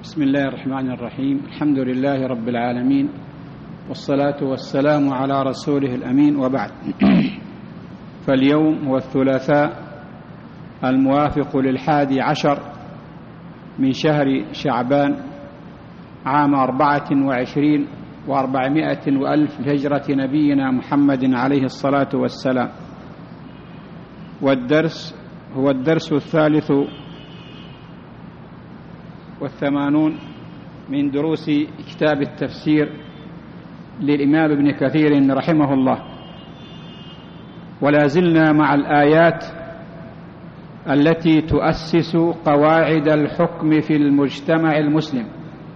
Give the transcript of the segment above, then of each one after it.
بسم الله الرحمن الرحيم. الحمد لله رب العالمين، والصلاة والسلام على رسوله الأمين، وبعد. فاليوم هو الثلاثاء الموافق ل11 من شهر شعبان عام 24 و400 وألف لهجرة نبينا محمد عليه الصلاة والسلام. والدرس هو الدرس 83 من دروس كتاب التفسير للإمام ابن كثير رحمه الله. ولا زلنا مع الآيات التي تؤسس قواعد الحكم في المجتمع المسلم،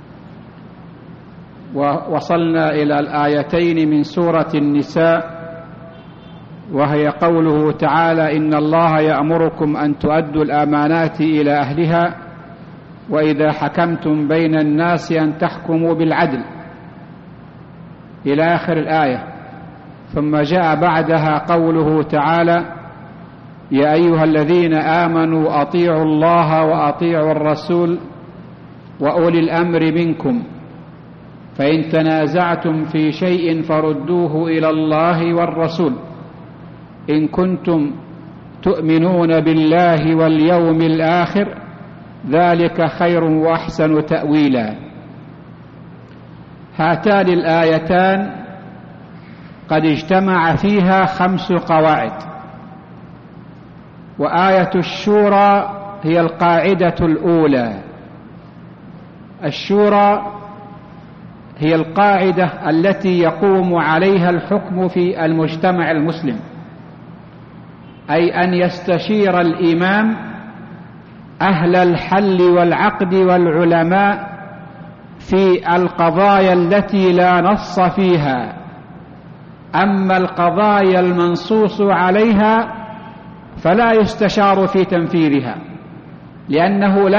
ووصلنا إلى الآيتين من سورة النساء، وهي قوله تعالى: إن الله يأمركم أن تؤدوا الأمانات إلى أهلها وإذا حكمتم بين الناس أن تحكموا بالعدل، إلى آخر الآية. ثم جاء بعدها قوله تعالى: يا أيها الذين آمنوا أطيعوا الله وأطيعوا الرسول وأولي الأمر منكم فإن تنازعتم في شيء فردوه إلى الله والرسول إن كنتم تؤمنون بالله واليوم الآخر ذلك خير وأحسن تأويلا. هاتان الآيتان قد اجتمع فيها 5 قواعد، وآية الشورى هي القاعدة الأولى. الشورى هي القاعدة التي يقوم عليها الحكم في المجتمع المسلم، أي أن يستشير الإمام أهل الحل والعقد والعلماء في القضايا التي لا نص فيها. أما القضايا المنصوص عليها فلا يستشار في تنفيذها، لأنه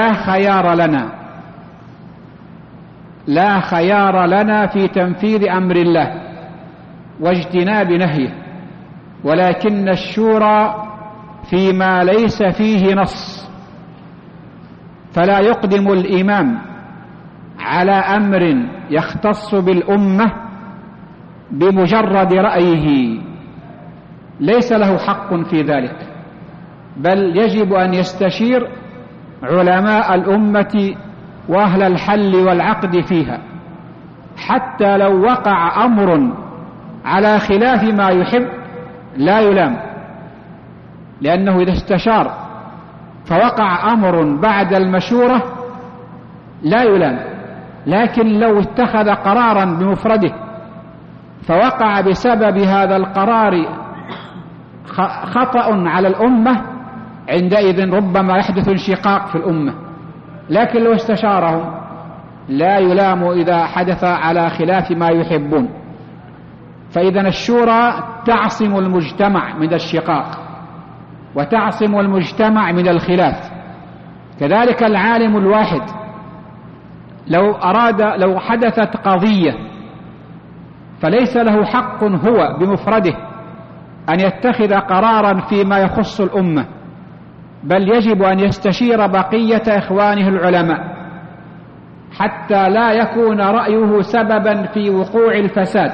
لا خيار لنا في تنفيذ أمر الله واجتناب نهيه، ولكن الشورى فيما ليس فيه نص، فلا يقدم الإمام على أمر يختص بالأمة بمجرد رأيه، ليس له حق في ذلك، بل يجب أن يستشير علماء الأمة وأهل الحل والعقد فيها، حتى لو وقع أمر على خلاف ما يحب لا يلام، لأنه إذا استشار فوقع أمر بعد المشورة لا يلام. لكن لو اتخذ قرارا بمفرده فوقع بسبب هذا القرار خطأ على الأمة، عندئذ ربما يحدث انشقاق في الأمة. لكن لو استشارهم لا يلام إذا حدث على خلاف ما يحبون. فإذا الشورى تعصم المجتمع من الشقاق وتعصم المجتمع من الخلاف. كذلك العالم الواحد لو حدثت قضية فليس له حق هو بمفرده أن يتخذ قرارا فيما يخص الأمة، بل يجب أن يستشير بقية إخوانه العلماء حتى لا يكون رأيه سببا في وقوع الفساد.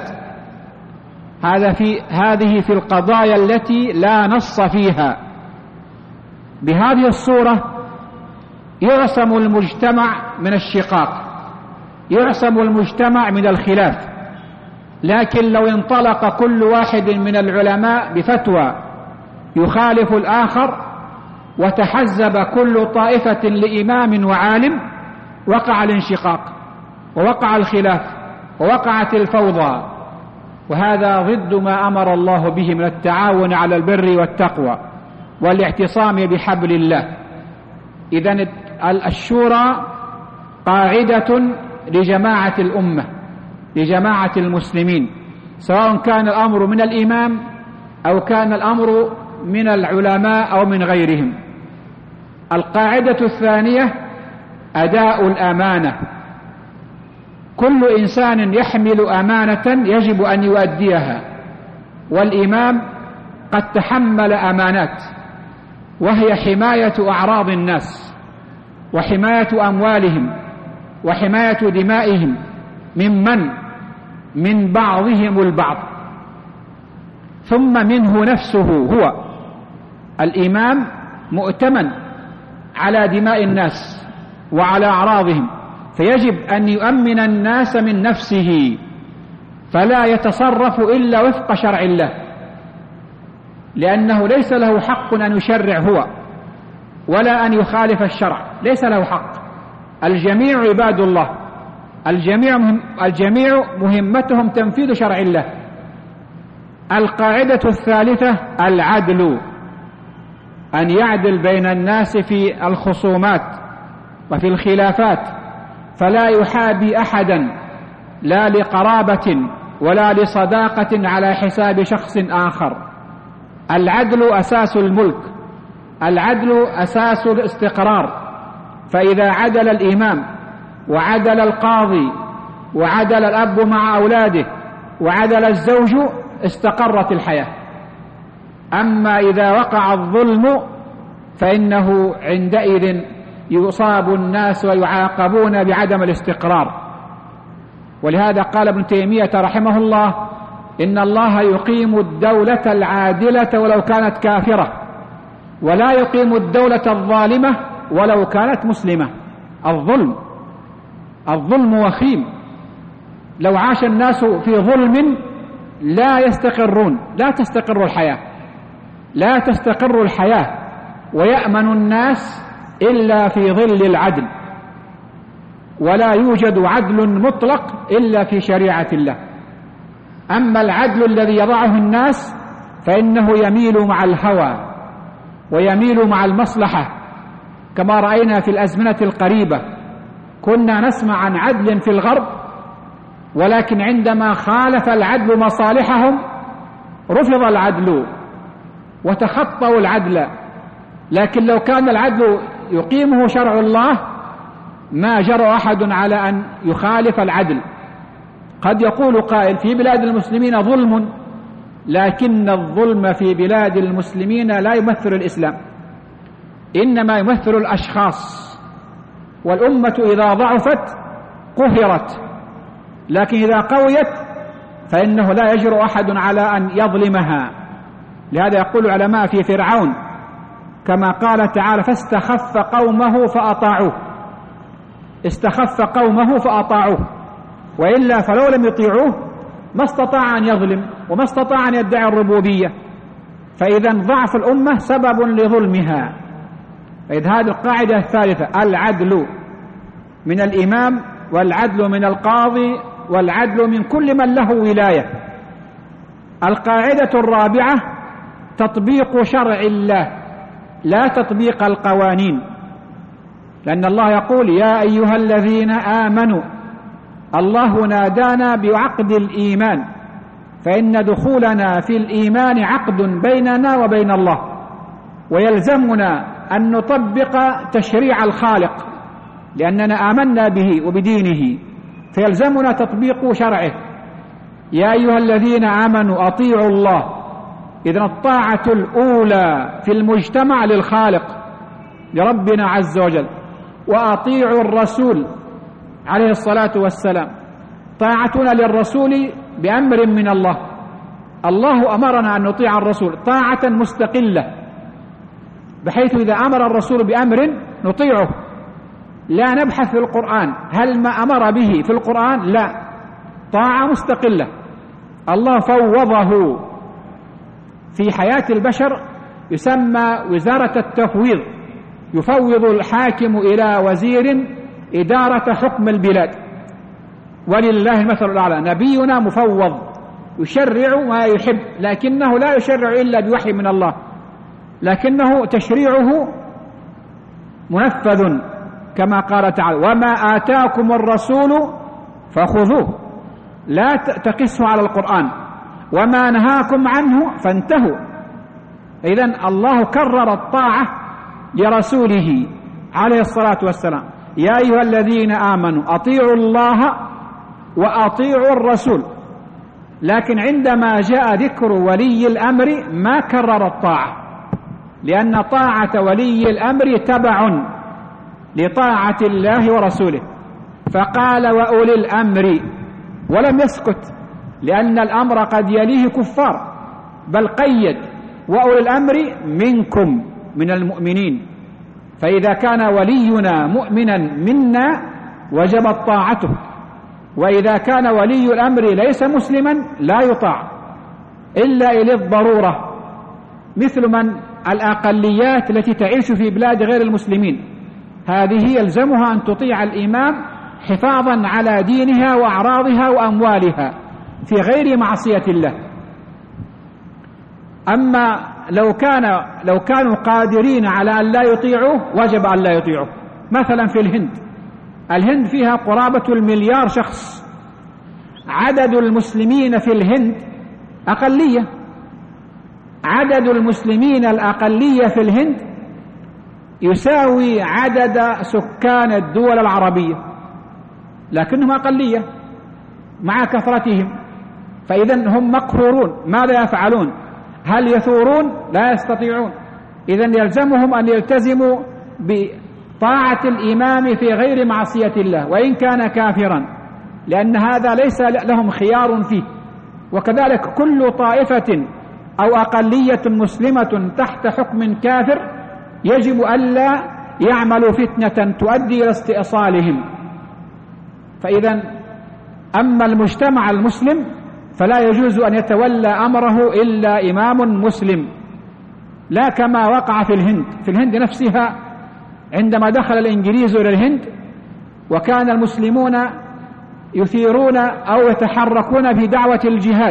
هذه في القضايا التي لا نص فيها. بهذه الصورة يعصم المجتمع من الشقاق، يعصم المجتمع من الخلاف. لكن لو انطلق كل واحد من العلماء بفتوى يخالف الآخر وتحزب كل طائفة لإمام وعالم، وقع الانشقاق ووقع الخلاف ووقعت الفوضى، وهذا ضد ما أمر الله به من التعاون على البر والتقوى والاعتصام بحبل الله. إذن الشورى قاعدة لجماعة الأمة، لجماعة المسلمين، سواء كان الأمر من الإمام أو كان الأمر من العلماء أو من غيرهم. القاعدة الثانية أداء الأمانة. كل إنسان يحمل أمانة يجب أن يؤديها، والإمام قد تحمل أمانات، وهي حماية أعراض الناس وحماية أموالهم وحماية دمائهم من بعضهم البعض. ثم منه نفسه هو الإمام مؤتمن على دماء الناس وعلى أعراضهم، فيجب أن يؤمن الناس من نفسه، فلا يتصرف إلا وفق شرع الله، لأنه ليس له حق أن يشرع هو ولا أن يخالف الشرع، ليس له حق. الجميع عباد الله، الجميع مهمتهم تنفيذ شرع الله. القاعدة الثالثة العدل، أن يعدل بين الناس في الخصومات وفي الخلافات، فلا يحابي أحدا لا لقرابة ولا لصداقة على حساب شخص آخر. العدل أساس الملك، العدل أساس الاستقرار. فإذا عدل الإمام وعدل القاضي وعدل الأب مع أولاده وعدل الزوج استقرت الحياة. أما إذا وقع الظلم فإنه عندئذ يصاب الناس ويعاقبون بعدم الاستقرار. ولهذا قال ابن تيمية رحمه الله: إن الله يقيم الدولة العادلة ولو كانت كافرة، ولا يقيم الدولة الظالمة ولو كانت مسلمة. الظلم وخيم، لو عاش الناس في ظلم لا يستقرون، لا تستقر الحياة ويأمن الناس إلا في ظل العدل، ولا يوجد عدل مطلق إلا في شريعة الله. أما العدل الذي يضعه الناس فإنه يميل مع الهوى ويميل مع المصلحة، كما رأينا في الأزمنة القريبة. كنا نسمع عن عدل في الغرب، ولكن عندما خالف العدل مصالحهم رفض العدل وتخطوا العدل. لكن لو كان العدل يقيمه شرع الله ما جرى أحد على أن يخالف العدل. قد يقول قائل: في بلاد المسلمين ظلم، لكن الظلم في بلاد المسلمين لا يمثل الإسلام، إنما يمثل الأشخاص. والأمة إذا ضعفت قهرت، لكن إذا قويت فإنه لا يجرؤ أحد على أن يظلمها. لهذا يقول العلماء في فرعون كما قال تعالى: فاستخف قومه فأطاعوه. استخف قومه فأطاعوه، وإلا فلو لم يطيعوه ما استطاع أن يظلم وما استطاع أن يدعي الربوبية. فإذا ضعف الأمة سبب لظلمها. فإذا هذه القاعدة الثالثة: العدل من الإمام، والعدل من القاضي، والعدل من كل من له ولاية. القاعدة الرابعة تطبيق شرع الله لا تطبيق القوانين، لأن الله يقول: يا أيها الذين آمنوا. الله نادانا بعقد الإيمان، فإن دخولنا في الإيمان عقد بيننا وبين الله، ويلزمنا أن نطبق تشريع الخالق لأننا آمنا به وبدينه، فيلزمنا تطبيق شرعه. يا أيها الذين آمنوا أطيعوا الله. إذن الطاعة الأولى في المجتمع للخالق لربنا عز وجل. وأطيعوا الرسول عليه الصلاة والسلام. طاعتنا للرسول بأمر من الله. الله أمرنا أن نطيع الرسول طاعة مستقلة، بحيث إذا أمر الرسول بأمر نطيعه، لا نبحث في القرآن هل ما أمر به في القرآن، لا، طاعة مستقلة. الله فوضه في حياة البشر، يسمى وزارة التفويض، يفوض الحاكم إلى وزير إدارة حكم البلاد، ولله المثل الأعلى. نبينا مفوض يشرع ما يحب، لكنه لا يشرع إلا بوحي من الله، لكنه تشريعه منفذ كما قال تعالى: وما آتاكم الرسول فخذوه. لا تقسوا على القرآن. وما نهاكم عنه فانتهوا. إذن الله كرر الطاعة لرسوله عليه الصلاة والسلام: يا أيها الذين آمنوا أطيعوا الله وأطيعوا الرسول. لكن عندما جاء ذكر ولي الأمر ما كرر الطاعة، لأن طاعة ولي الأمر تبع لطاعة الله ورسوله. فقال وأولي الأمر، ولم يسكت، لأن الأمر قد يليه كفار، بل قيد وأولي الأمر منكم من المؤمنين. فإذا كان ولينا مؤمنا منا وجبت طاعته، وإذا كان ولي الأمر ليس مسلما لا يطاع إلا إلى الضرورة، مثل من الأقليات التي تعيش في بلاد غير المسلمين، هذه يلزمها أن تطيع الإمام حفاظا على دينها وأعراضها وأموالها في غير معصية الله. أما لو كانوا قادرين على أن لا يطيعوه وجب أن لا يطيعوه. مثلا في الهند فيها قرابة 1,000,000,000 شخص، عدد المسلمين في الهند أقلية، عدد المسلمين الأقلية في الهند يساوي عدد سكان الدول العربية، لكنهم أقلية مع كثرتهم، فإذن هم مقهورون. ماذا يفعلون؟ هل يثورون؟ لا يستطيعون. إذن يلزمهم أن يلتزموا بطاعة الإمام في غير معصية الله وإن كان كافرا، لأن هذا ليس لهم خيار فيه. وكذلك كل طائفة أو أقلية مسلمة تحت حكم كافر يجب ألا يعملوا فتنة تؤدي إلى استئصالهم. فإذا أما المجتمع المسلم فلا يجوز أن يتولى أمره إلا إمام مسلم، لا كما وقع في الهند. في الهند نفسها عندما دخل الإنجليز إلى الهند وكان المسلمون يثيرون أو يتحركون في دعوة الجهاد،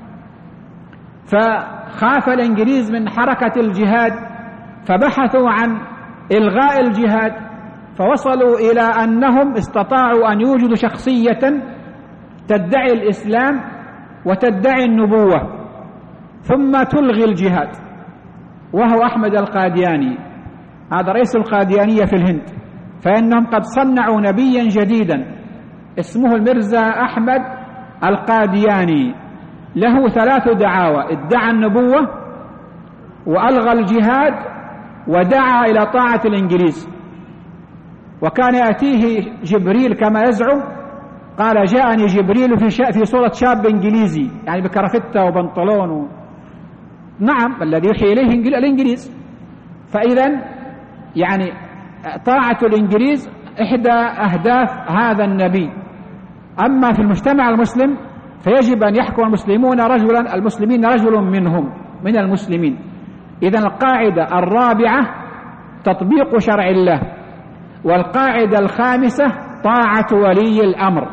فخاف الإنجليز من حركة الجهاد فبحثوا عن إلغاء الجهاد، فوصلوا إلى أنهم استطاعوا أن يوجدوا شخصية تدعي الإسلام وتدعي النبوة ثم تلغي الجهاد، وهو أحمد القادياني. هذا رئيس القاديانية في الهند، فإنهم قد صنعوا نبيا جديدا اسمه المرزا أحمد القادياني، له 3 دعاوى: ادعى النبوة وألغى الجهاد ودعا إلى طاعة الإنجليز. وكان يأتيه جبريل كما يزعم، قال جاءني جبريل في صورة شاب إنجليزي، يعني بكرافتة وبنطلون نعم، الذي يوحي إليه الإنجليز. فإذا يعني طاعة الإنجليز إحدى أهداف هذا النبي. أما في المجتمع المسلم فيجب أن يحكم المسلمين رجل منهم من المسلمين. إذن القاعدة الرابعة تطبيق شرع الله، والقاعدة الخامسة طاعة ولي الأمر.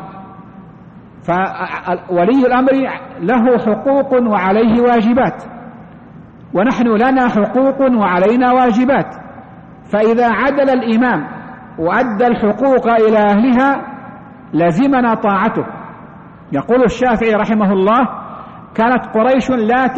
فولي الأمر له حقوق وعليه واجبات، ونحن لنا حقوق وعلينا واجبات. فإذا عدل الإمام وأدى الحقوق إلى أهلها لزمنا طاعته. يقول الشافعي رحمه الله: كانت قريش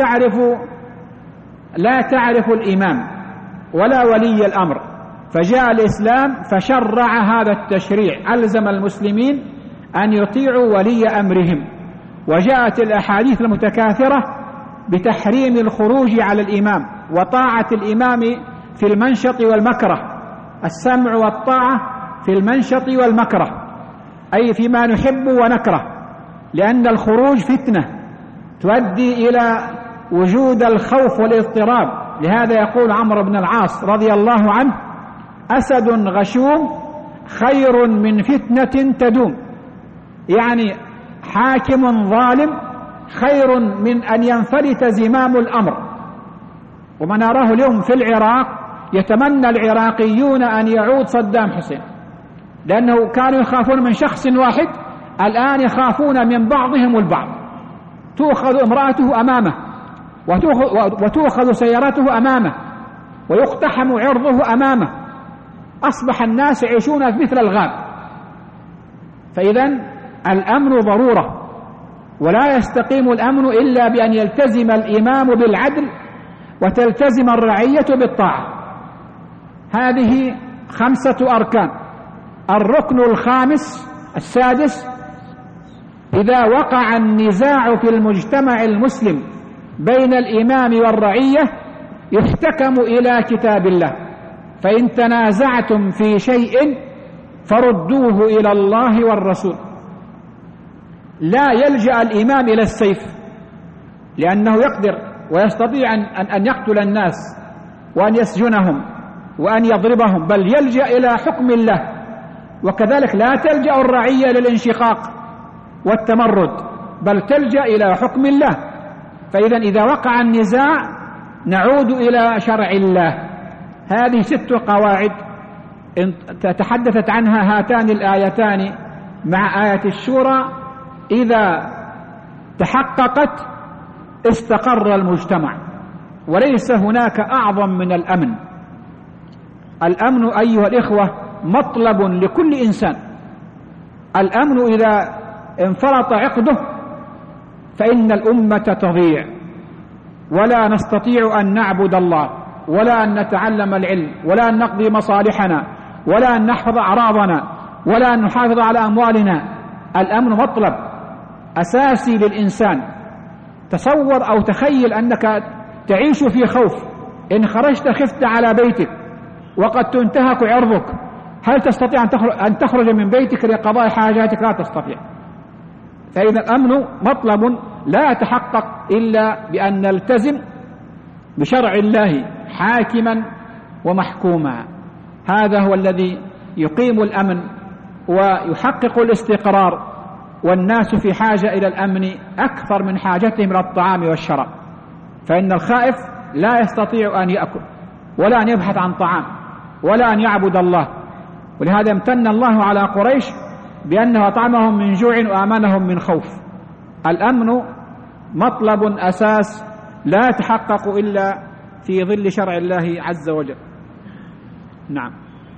لا تعرف الإمام ولا ولي الأمر، فجاء الإسلام فشرع هذا التشريع، ألزم المسلمين أن يطيعوا ولي أمرهم. وجاءت الأحاديث المتكاثرة بتحريم الخروج على الإمام وطاعة الإمام في المنشط والمكره، السمع والطاعة في المنشط والمكره، أي فيما نحب ونكره، لأن الخروج فتنة تؤدي إلى وجود الخوف والاضطراب. لهذا يقول عمرو بن العاص رضي الله عنه: أسد غشوم خير من فتنة تدوم، يعني حاكم ظالم خير من أن ينفلت زمام الأمر. وما نراه اليوم في العراق يتمنى العراقيون أن يعود صدام حسين، لأنه كانوا يخافون من شخص واحد، الآن يخافون من بعضهم البعض. تؤخذ امرأته أمامه وتؤخذ سيارته أمامه ويقتحم عرضه أمامه، أصبح الناس يعيشون في مثل الغاب. فإذن الأمن ضرورة، ولا يستقيم الأمن إلا بأن يلتزم الإمام بالعدل وتلتزم الرعية بالطاعة. هذه 5 أركان. الركن السادس: إذا وقع النزاع في المجتمع المسلم بين الإمام والرعية يحتكم إلى كتاب الله، فإن تنازعتم في شيء فردوه إلى الله والرسول. لا يلجأ الإمام إلى السيف لأنه يقدر ويستطيع أن يقتل الناس وأن يسجنهم وأن يضربهم، بل يلجأ إلى حكم الله. وكذلك لا تلجأ الرعية للانشقاق والتمرد، بل تلجأ إلى حكم الله. فإذا إذا وقع النزاع نعود إلى شرع الله. هذه 6 قواعد تحدثت عنها هاتان الآيتان مع آية الشورى. إذا تحققت استقر المجتمع، وليس هناك أعظم من الأمن. الأمن أيها الإخوة مطلب لكل إنسان. الأمن إذا انفرط عقده فإن الأمة تضيع، ولا نستطيع أن نعبد الله، ولا أن نتعلم العلم، ولا أن نقضي مصالحنا، ولا أن نحفظ أعراضنا، ولا أن نحافظ على أموالنا. الأمن مطلب أساسي للإنسان. تصور أو تخيل أنك تعيش في خوف، إن خرجت خفت على بيتك وقد تنتهك عرضك، هل تستطيع أن تخرج من بيتك لقضاء حاجاتك؟ لا تستطيع. فإذا الأمن مطلب لا يتحقق إلا بأن نلتزم بشرع الله حاكما ومحكوما. هذا هو الذي يقيم الأمن ويحقق الاستقرار، والناس في حاجة إلى الأمن أكثر من حاجتهم إلى الطعام والشراب. فإن الخائف لا يستطيع أن يأكل ولا أن يبحث عن طعام ولا أن يعبد الله. ولهذا امتن الله على قريش بأنه أطعمهم من جوع وآمنهم من خوف. الأمن مطلب أساس لا يتحقق إلا في ظل شرع الله عز وجل. نعم.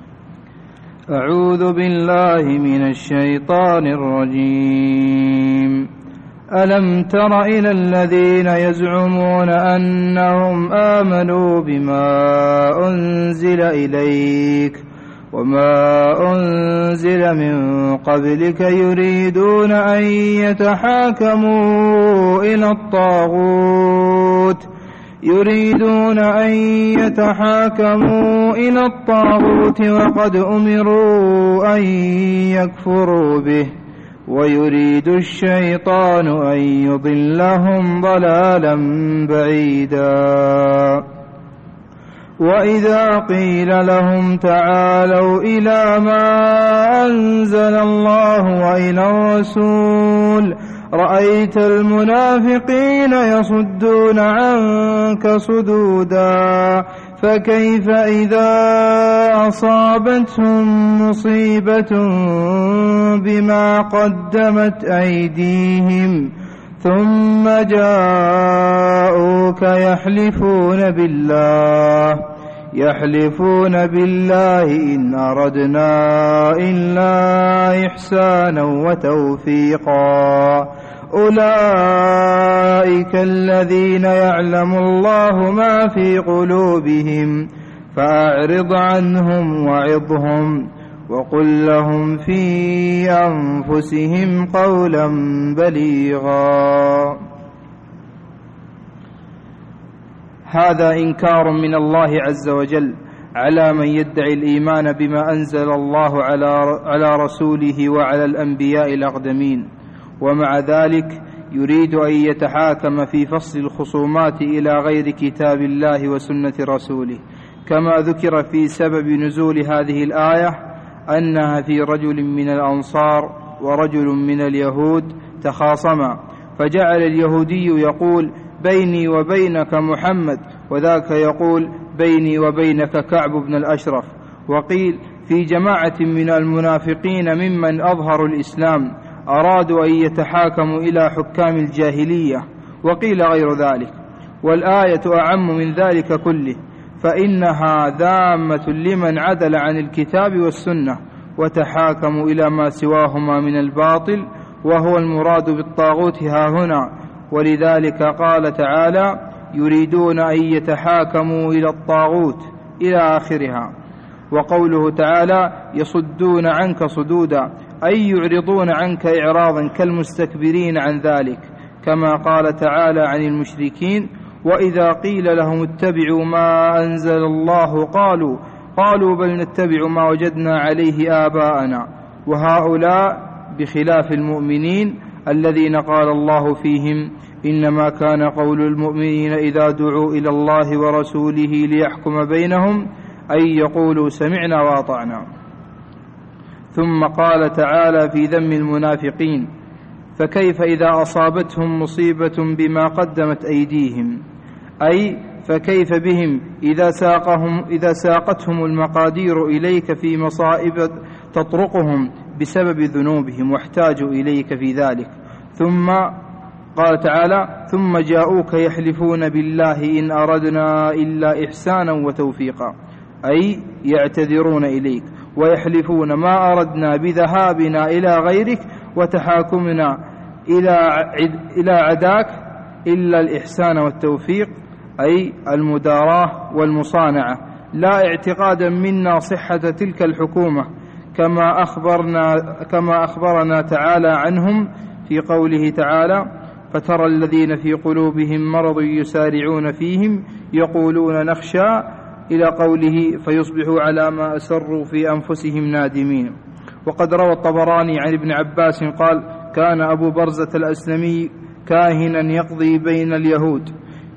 أعوذ بالله من الشيطان الرجيم. ألم تر إلى الذين يزعمون أنهم آمنوا بما أنزل إليك وما أنزل من قبلك يريدون أن يتحاكموا إلى الطاغوت وقد أمروا أن يكفروا به ويريد الشيطان أن يضلهم ضلالا بعيدا. وإذا قيل لهم تعالوا إلى ما أنزل الله وإلى الرسول رأيت المنافقين يصدون عنك صدودا. فكيف إذا أصابتهم مصيبة بما قدمت أيديهم ثم جاءوك يحلفون بالله إن أردنا إلا إحسانا وتوفيقا. أولئك الذين يعلم الله ما في قلوبهم فأعرض عنهم وعظهم وقل لهم في أنفسهم قولا بليغا. هذا إنكار من الله عز وجل على من يدعي الإيمان بما أنزل الله على رسوله وعلى الأنبياء الأقدمين، ومع ذلك يريد أن يتحاكم في فصل الخصومات إلى غير كتاب الله وسنة رسوله، كما ذكر في سبب نزول هذه الآية أنها في رجل من الأنصار ورجل من اليهود تخاصما، فجعل اليهودي يقول بيني وبينك محمد، وذاك يقول بيني وبينك كعب بن الأشرف. وقيل في جماعة من المنافقين ممن أظهروا الإسلام أرادوا أن يتحاكموا إلى حكام الجاهلية، وقيل غير ذلك. والآية أعم من ذلك كله، فإنها ذامة لمن عدل عن الكتاب والسنة وتحاكموا إلى ما سواهما من الباطل، وهو المراد بالطاغوت هاهنا. ولذلك قال تعالى يريدون أن يتحاكموا إلى الطاغوت إلى آخرها. وقوله تعالى يصدون عنك صدودا أي يعرضون عنك إعراضا كالمستكبرين عن ذلك، كما قال تعالى عن المشركين وإذا قيل لهم اتبعوا ما أنزل الله قالوا بل نتبع ما وجدنا عليه آباءنا. وهؤلاء بخلاف المؤمنين الذين قال الله فيهم إنما كان قول المؤمنين إذا دعوا إلى الله ورسوله ليحكم بينهم أن يقولوا سمعنا وأطعنا. ثم قال تعالى في ذم المنافقين فكيف إذا أصابتهم مصيبة بما قدمت أيديهم، أي فكيف بهم إذا ساقتهم المقادير إليك في مصائب تطرقهم بسبب ذنوبهم واحتاجوا إليك في ذلك. ثم قال تعالى ثم جاءوك يحلفون بالله إن أردنا إلا إحسانا وتوفيقا، أي يعتذرون إليك ويحلفون ما أردنا بذهابنا إلى غيرك وتحاكمنا إلى عداك إلا الإحسان والتوفيق، أي المداراة والمصانعة، لا اعتقادا منا صحة تلك الحكومة كما أخبرنا تعالى عنهم في قوله تعالى فترى الذين في قلوبهم مرض يسارعون فيهم يقولون نخشى إلى قوله فيصبحوا على ما أسروا في أنفسهم نادمين. وقد روى الطبراني عن ابن عباس قال كان أبو برزة الأسلمي كاهنا يقضي بين اليهود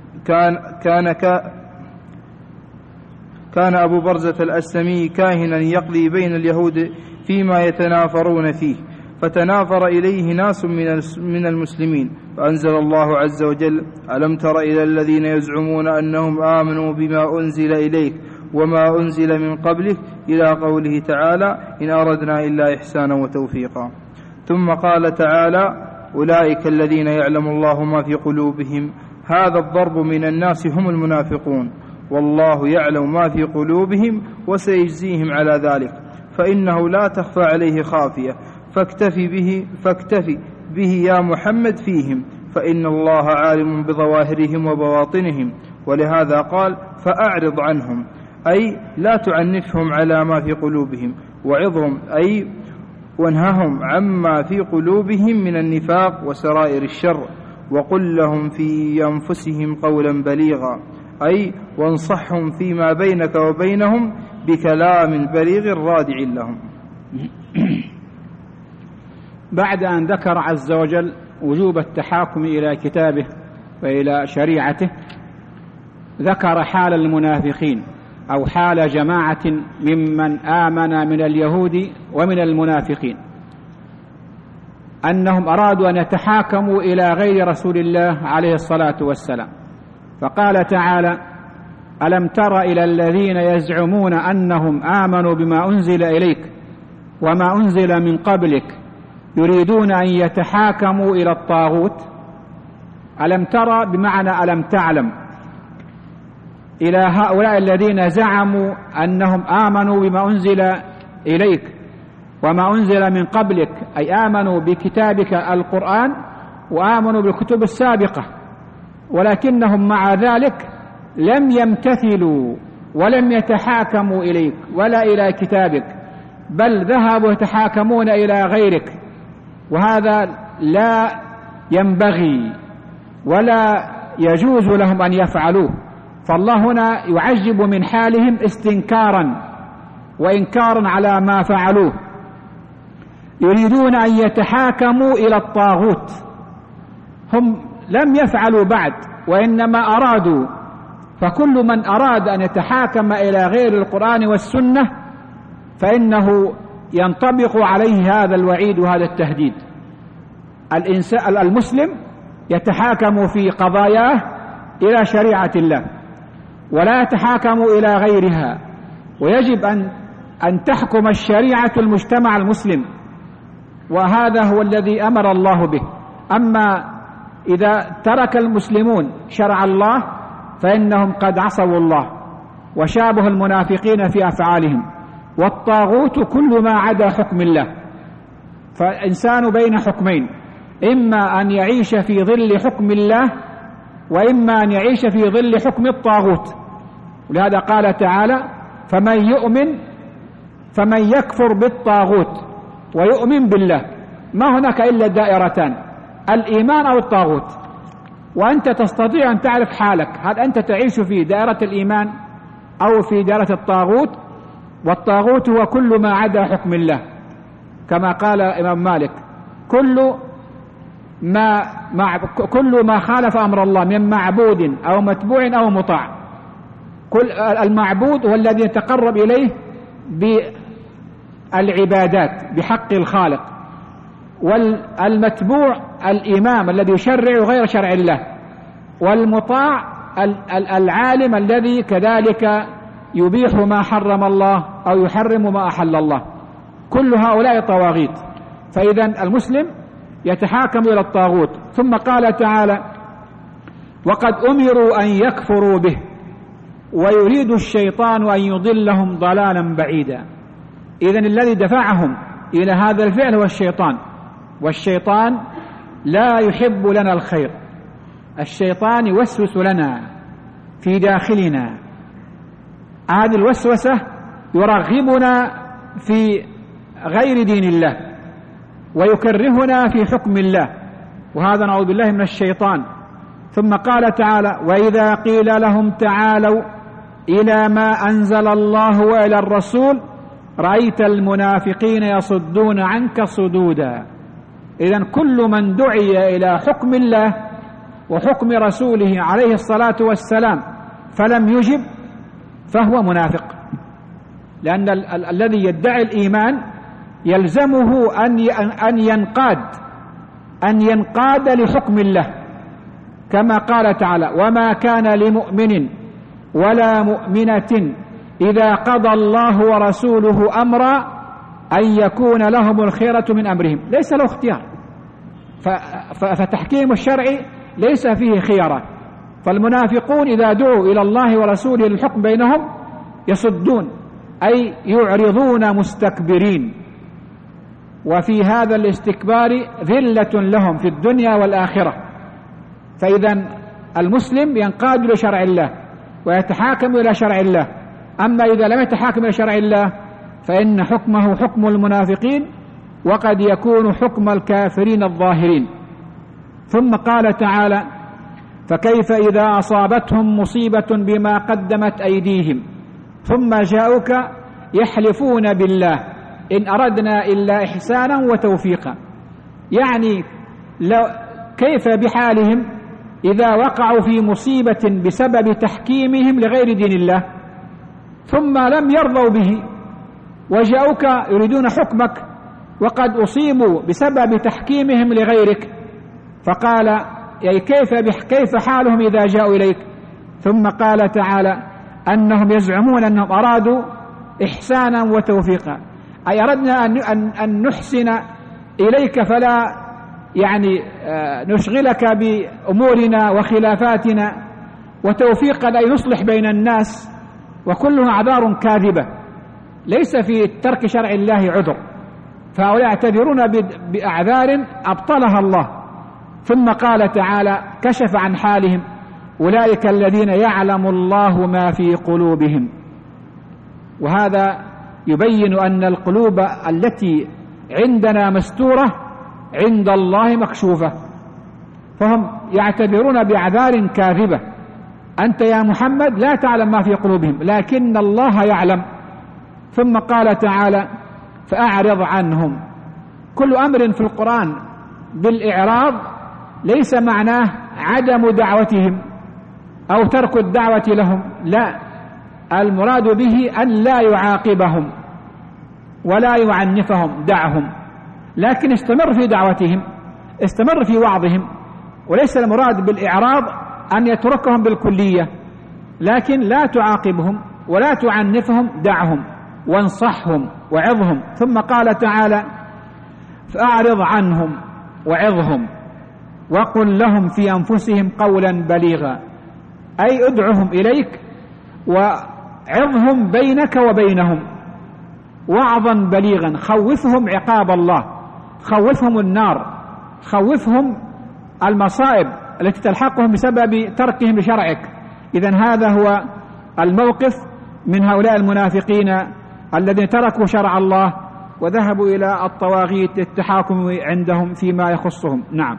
كان أبو برزة الأسلمي كاهنا يقضي بين اليهود فيما يتنافرون فيه، فتنافر إليه ناس من المسلمين، فأنزل الله عز وجل ألم تر إلى الذين يزعمون أنهم آمنوا بما أنزل إليك وما أنزل من قبلك إلى قوله تعالى إن أردنا إلا إحسانا وتوفيقا. ثم قال تعالى أولئك الذين يعلم الله ما في قلوبهم. هذا الضرب من الناس هم المنافقون، والله يعلم ما في قلوبهم وسيجزيهم على ذلك، فإنه لا تخفى عليه خافية، فاكتفي به يا محمد فيهم، فإن الله عالم بظواهرهم وبواطنهم. ولهذا قال فأعرض عنهم، أي لا تعنفهم على ما في قلوبهم، وعظهم أي وانههم عما في قلوبهم من النفاق وسرائر الشر، وقل لهم في أنفسهم قولا بليغا، أي وانصحهم فيما بينك وبينهم بكلام بليغ رادع لهم. بعد أن ذكر عز وجل وجوب التحاكم إلى كتابه وإلى شريعته، ذكر حال المنافقين أو حال جماعة ممن آمن من اليهود ومن المنافقين، أنهم أرادوا أن يتحاكموا إلى غير رسول الله عليه الصلاة والسلام. فقال تعالى ألم تر إلى الذين يزعمون أنهم آمنوا بما أنزل إليك وما أنزل من قبلك يريدون أن يتحاكموا إلى الطاغوت. ألم تر بمعنى ألم تعلم، إلى هؤلاء الذين زعموا أنهم آمنوا بما أنزل إليك وما أنزل من قبلك، أي آمنوا بكتابك القرآن وآمنوا بالكتب السابقة، ولكنهم مع ذلك لم يمتثلوا ولم يتحاكموا إليك ولا إلى كتابك، بل ذهبوا يتحاكمون إلى غيرك، وهذا لا ينبغي ولا يجوز لهم أن يفعلوه. فالله هنا يعجب من حالهم استنكارا وإنكارا على ما فعلوه، يريدون أن يتحاكموا إلى الطاغوت. هم لم يفعلوا بعد وإنما أرادوا، فكل من أراد أن يتحاكم إلى غير القرآن والسنة فإنه ينطبق عليه هذا الوعيد وهذا التهديد. المسلم يتحاكم في قضاياه إلى شريعة الله ولا يتحاكم إلى غيرها، ويجب أن تحكم الشريعة المجتمع المسلم، وهذا هو الذي أمر الله به. أما إذا ترك المسلمون شرع الله فإنهم قد عصوا الله وشابه المنافقين في أفعالهم. والطاغوت كل ما عدا حكم الله، فالإنسان بين حكمين، إما أن يعيش في ظل حكم الله وإما أن يعيش في ظل حكم الطاغوت. ولهذا قال تعالى فمن يكفر بالطاغوت ويؤمن بالله، ما هناك إلا دائرتان، الإيمان أو الطاغوت، وأنت تستطيع أن تعرف حالك، هل أنت تعيش في دائرة الإيمان أو في دائرة الطاغوت، والطاغوت هو كل ما عدا حكم الله، كما قال الإمام مالك: كل ما خالف أمر الله من معبود أو متبوع أو مطاع. كل المعبود هو الذي يتقرب إليه بالعبادات بحق الخالق، والمتبوع الإمام الذي يشرع غير شرع الله، والمطاع العالم الذي كذلك يبيح ما حرم الله أو يحرم ما أحل الله. كل هؤلاء طواغيت. فإذا المسلم يتحاكم إلى الطاغوت. ثم قال تعالى: وقد أمروا أن يكفروا به ويريد الشيطان أن يضلهم ضلالا بعيدا. إذن الذي دفعهم إلى هذا الفعل هو الشيطان، والشيطان لا يحب لنا الخير. الشيطان يوسوس لنا في داخلنا، هذه الوسوسة يرغبنا في غير دين الله ويكرهنا في حكم الله، وهذا نعوذ بالله من الشيطان. ثم قال تعالى: وإذا قيل لهم تعالوا إلى ما أنزل الله وإلى الرسول رأيت المنافقين يصدون عنك صدودا. إذن كل من دعي إلى حكم الله وحكم رسوله عليه الصلاة والسلام فلم يجب فهو منافق، لأن الذي يدعي الإيمان يلزمه أن ينقاد لحكم الله، كما قال تعالى: وما كان لمؤمن ولا مؤمنة إذا قضى الله ورسوله أمرا أن يكون لهم الخيرة من أمرهم. ليس له اختيار، فتحكيم الشرع ليس فيه خيارات. فالمنافقون إذا دعوا إلى الله ورسوله للحكم بينهم يصدون، أي يعرضون مستكبرين، وفي هذا الاستكبار ذلة لهم في الدنيا والآخرة. فإذا المسلم ينقاد لشرع الله ويتحاكم إلى شرع الله. أما إذا لم يتحاكم إلى شرع الله فإن حكمه حكم المنافقين، وقد يكون حكم الكافرين الظاهرين. ثم قال تعالى: فكيف إذا أصابتهم مصيبة بما قدمت أيديهم ثم جاءوك يحلفون بالله إن أردنا إلا إحسانا وتوفيقا. يعني كيف بحالهم إذا وقعوا في مصيبة بسبب تحكيمهم لغير دين الله ثم لم يرضوا به وجاءوك يريدون حكمك وقد أصيبوا بسبب تحكيمهم لغيرك. فقال: يعني كيف حالهم إذا جاءوا إليك؟ ثم قال تعالى: أنهم يزعمون أنهم أرادوا إحسانا وتوفيقا، أي أردنا أن نحسن إليك فلا يعني نشغلك بأمورنا وخلافاتنا، وتوفيقا أي نصلح بين الناس، وكلها أعذار كاذبة، ليس في ترك شرع الله عذر، فهؤلاء يعتذرون بأعذار أبطلها الله. ثم قال تعالى كشف عن حالهم: أولئك الذين يعلم الله ما في قلوبهم. وهذا يبين أن القلوب التي عندنا مستورة عند الله مكشوفة، فهم يعتذرون بأعذار كاذبة. أنت يا محمد لا تعلم ما في قلوبهم لكن الله يعلم. ثم قال تعالى: فأعرض عنهم. كل أمر في القرآن بالإعراض ليس معناه عدم دعوتهم أو ترك الدعوة لهم، لا، المراد به أن لا يعاقبهم ولا يعنفهم، دعهم، لكن استمر في دعوتهم، استمر في وعظهم. وليس المراد بالإعراض أن يتركهم بالكلية، لكن لا تعاقبهم ولا تعنفهم، دعهم وانصحهم وعظهم. ثم قال تعالى: فأعرض عنهم وعظهم وقل لهم في أنفسهم قولا بليغا، أي ادعهم إليك وعظهم بينك وبينهم وعظا بليغا، خوفهم عقاب الله، خوفهم النار، خوفهم المصائب التي تلحقهم بسبب تركهم لشرعك. إذن هذا هو الموقف من هؤلاء المنافقين الذين تركوا شرع الله وذهبوا إلى الطواغيت للتحاكم عندهم فيما يخصهم. نعم.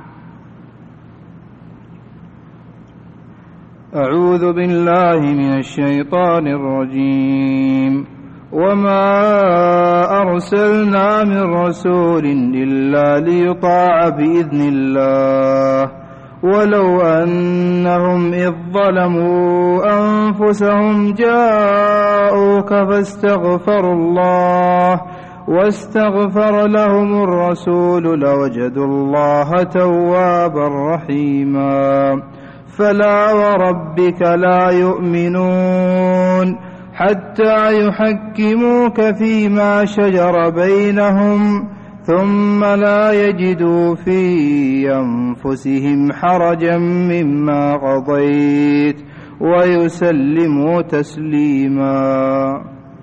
أعوذ بالله من الشيطان الرجيم. وما أرسلنا من رسول إلا ليطاع بإذن الله ولو أنهم إذ ظلموا أنفسهم جاءوك فاستغفروا الله واستغفر لهم الرسول لوجدوا الله توابا رحيما فلا وربك لا يؤمنون حتى يحكموك فيما شجر بينهم ثم لا يجدوا في أنفسهم حرجا مما قضيت ويسلموا تسليما.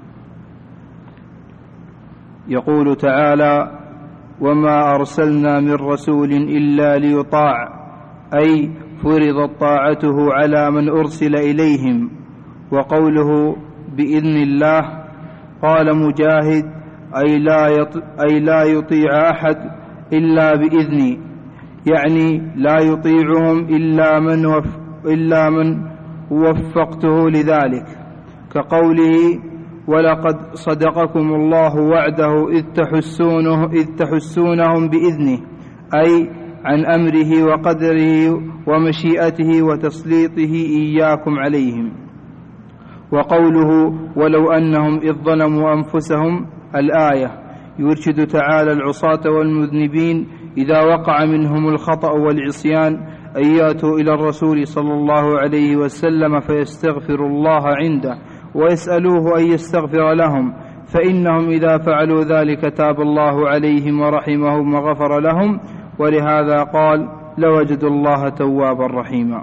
يقول تعالى: وما أرسلنا من رسول إلا ليطاع، أي فرضت طاعته على من أرسل إليهم. وقوله بإذن الله قال مجاهد: أي لا يطيع أحد إلا بإذني، يعني لا يطيعهم إلا من وفقته لذلك، كقوله: ولقد صدقكم الله وعده إذ تحسونهم بإذنه، أي عن أمره وقدره ومشيئته وتسليطه إياكم عليهم. وقوله: ولو أنهم إذ ظلموا أنفسهم، الآية يرشد تعالى العصاة والمذنبين إذا وقع منهم الخطأ والعصيان أن يأتوا إلى الرسول صلى الله عليه وسلم فيستغفروا الله عنده ويسألوه أن يستغفر لهم، فإنهم إذا فعلوا ذلك تاب الله عليهم ورحمهم وغفر لهم، ولهذا قال: لوجدوا الله توابا رحيما.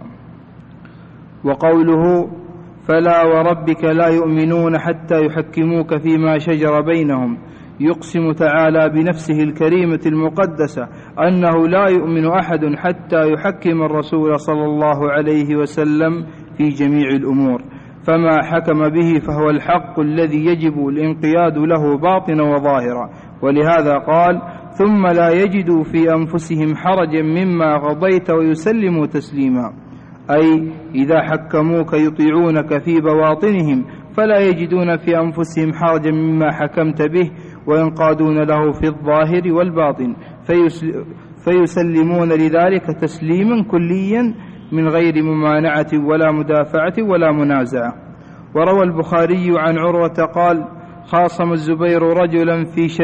وقوله: فلا وربك لا يؤمنون حتى يحكموك فيما شجر بينهم، يقسم تعالى بنفسه الكريمة المقدسة أنه لا يؤمن أحد حتى يحكم الرسول صلى الله عليه وسلم في جميع الأمور، فما حكم به فهو الحق الذي يجب الانقياد له باطنا وظاهرا. ولهذا قال: ثم لا يجدوا في أنفسهم حرجا مما قضيت ويسلموا تسليما، أي إذا حكموك يطيعونك في بواطنهم فلا يجدون في أنفسهم حرجا مما حكمت به، وينقادون له في الظاهر والباطن، فيسلمون لذلك تسليما كليا من غير ممانعة ولا مدافعة ولا منازعة. وروى البخاري عن عروة قال: خاصم الزبير رجلا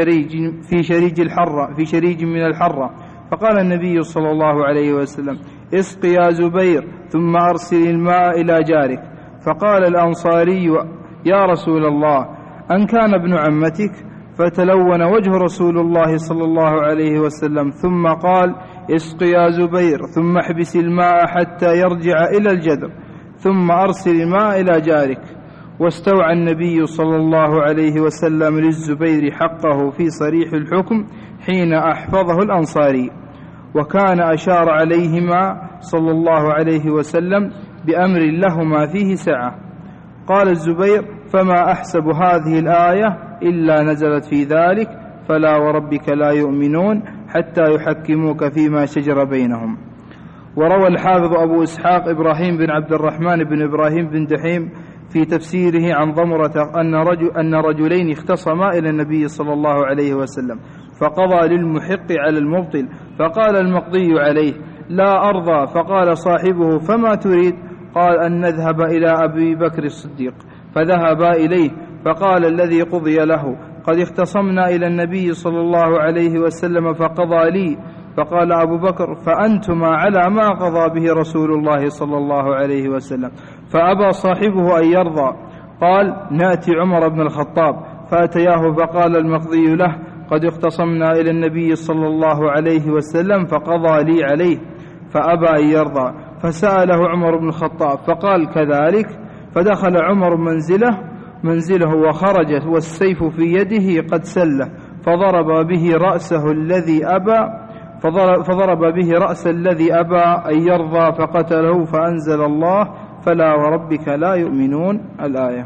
في شريج من الحرة، فقال النبي صلى الله عليه وسلم: اسق يا زبير ثم أرسل الماء إلى جارك. فقال الأنصاري: يا رسول الله، أن كان ابن عمتك؟ فتلون وجه رسول الله صلى الله عليه وسلم، ثم قال: اسق يا زبير ثم احبس الماء حتى يرجع إلى الجدر، ثم أرسل الماء إلى جارك. واستوعى النبي صلى الله عليه وسلم للزبير حقه في صريح الحكم حين أحفظه الأنصاري، وكان أشار عليهما صلى الله عليه وسلم بأمر لهما فيه سعة. قال الزبير: فما أحسب هذه الآية إلا نزلت في ذلك، فلا وربك لا يؤمنون حتى يحكموك فيما شجر بينهم. وروى الحافظ أبو إسحاق إبراهيم بن عبد الرحمن بن إبراهيم بن دحيم في تفسيره عن ضمرة أن رجلين اختصما إلى النبي صلى الله عليه وسلم، فقضى للمحق على المبطل، فقال المقضي عليه: لا أرضى. فقال صاحبه: فما تريد؟ قال: أن نذهب إلى أبي بكر الصديق. فذهبا إليه، فقال الذي قضي له: قد اختصمنا إلى النبي صلى الله عليه وسلم فقضى لي. فقال أبو بكر: فأنتما على ما قضى به رسول الله صلى الله عليه وسلم. فأبى صاحبه أن يرضى. قال: نأتي عمر بن الخطاب. فأتياه فقال المقضي له: قد اختصمنا إلى النبي صلى الله عليه وسلم فقضى لي عليه. فأبى أن يرضى. فسأله عمر بن الخطاب فقال كذلك. فدخل عمر منزله وخرجت والسيف في يده قد سله، فضرب به رأس الذي أبى أن يرضى فقتله، فأنزل الله: فلا وربك لا يؤمنون، الآية.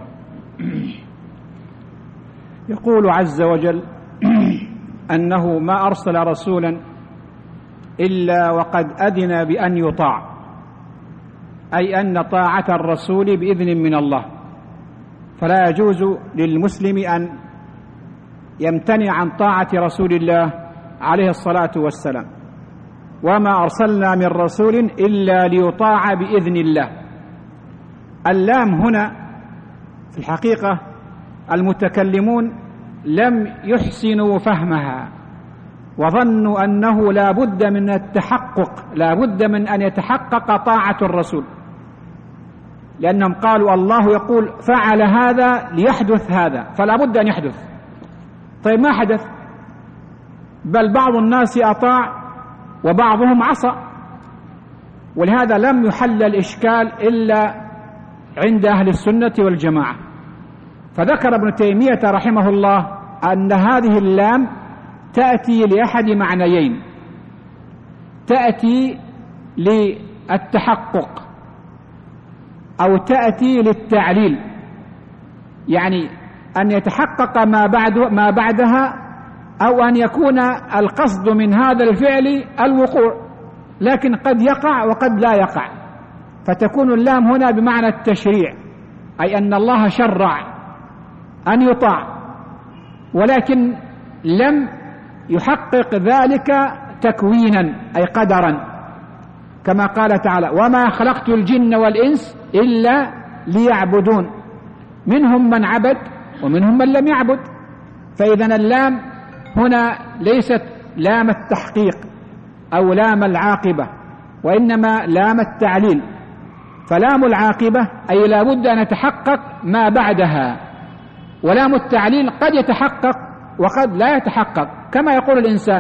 يقول عز وجل أنه ما أرسل رسولا إلا وقد أذن بأن يطاع، أي أن طاعة الرسول بإذن من الله، فلا يجوز للمسلم أن يمتنع عن طاعة رسول الله عليه الصلاة والسلام. وما أرسلنا من رسول إلا ليطاع بإذن الله. اللام هنا في الحقيقة المتكلمون لم يحسنوا فهمها، وظنوا أنه لا بد من التحقق، لا بد من أن يتحقق طاعة الرسول، لأنهم قالوا الله يقول فعل هذا ليحدث هذا، فلا بد أن يحدث. طيب ما حدث، بل بعض الناس أطاع وبعضهم عصى، ولهذا لم يحل الإشكال إلا عند أهل السنة والجماعة. فذكر ابن تيمية رحمه الله أن هذه اللام تأتي لأحد معنيين: تأتي للتحقق أو تأتي للتعليل، يعني أن يتحقق ما بعدها، أو أن يكون القصد من هذا الفعل الوقوع، لكن قد يقع وقد لا يقع، فتكون اللام هنا بمعنى التشريع، أي أن الله شرع أن يطاع، ولكن لم يحقق ذلك تكوينا أي قدرا، كما قال تعالى: وما خلقت الجن والإنس إلا ليعبدون، منهم من عبد ومنهم من لم يعبد. فإذن اللام هنا ليست لام التحقيق أو لام العاقبة، وإنما لام التعليل. فلام العاقبة أي لا بد أن يتحقق ما بعدها، ولام التعليل قد يتحقق وقد لا يتحقق، كما يقول الإنسان: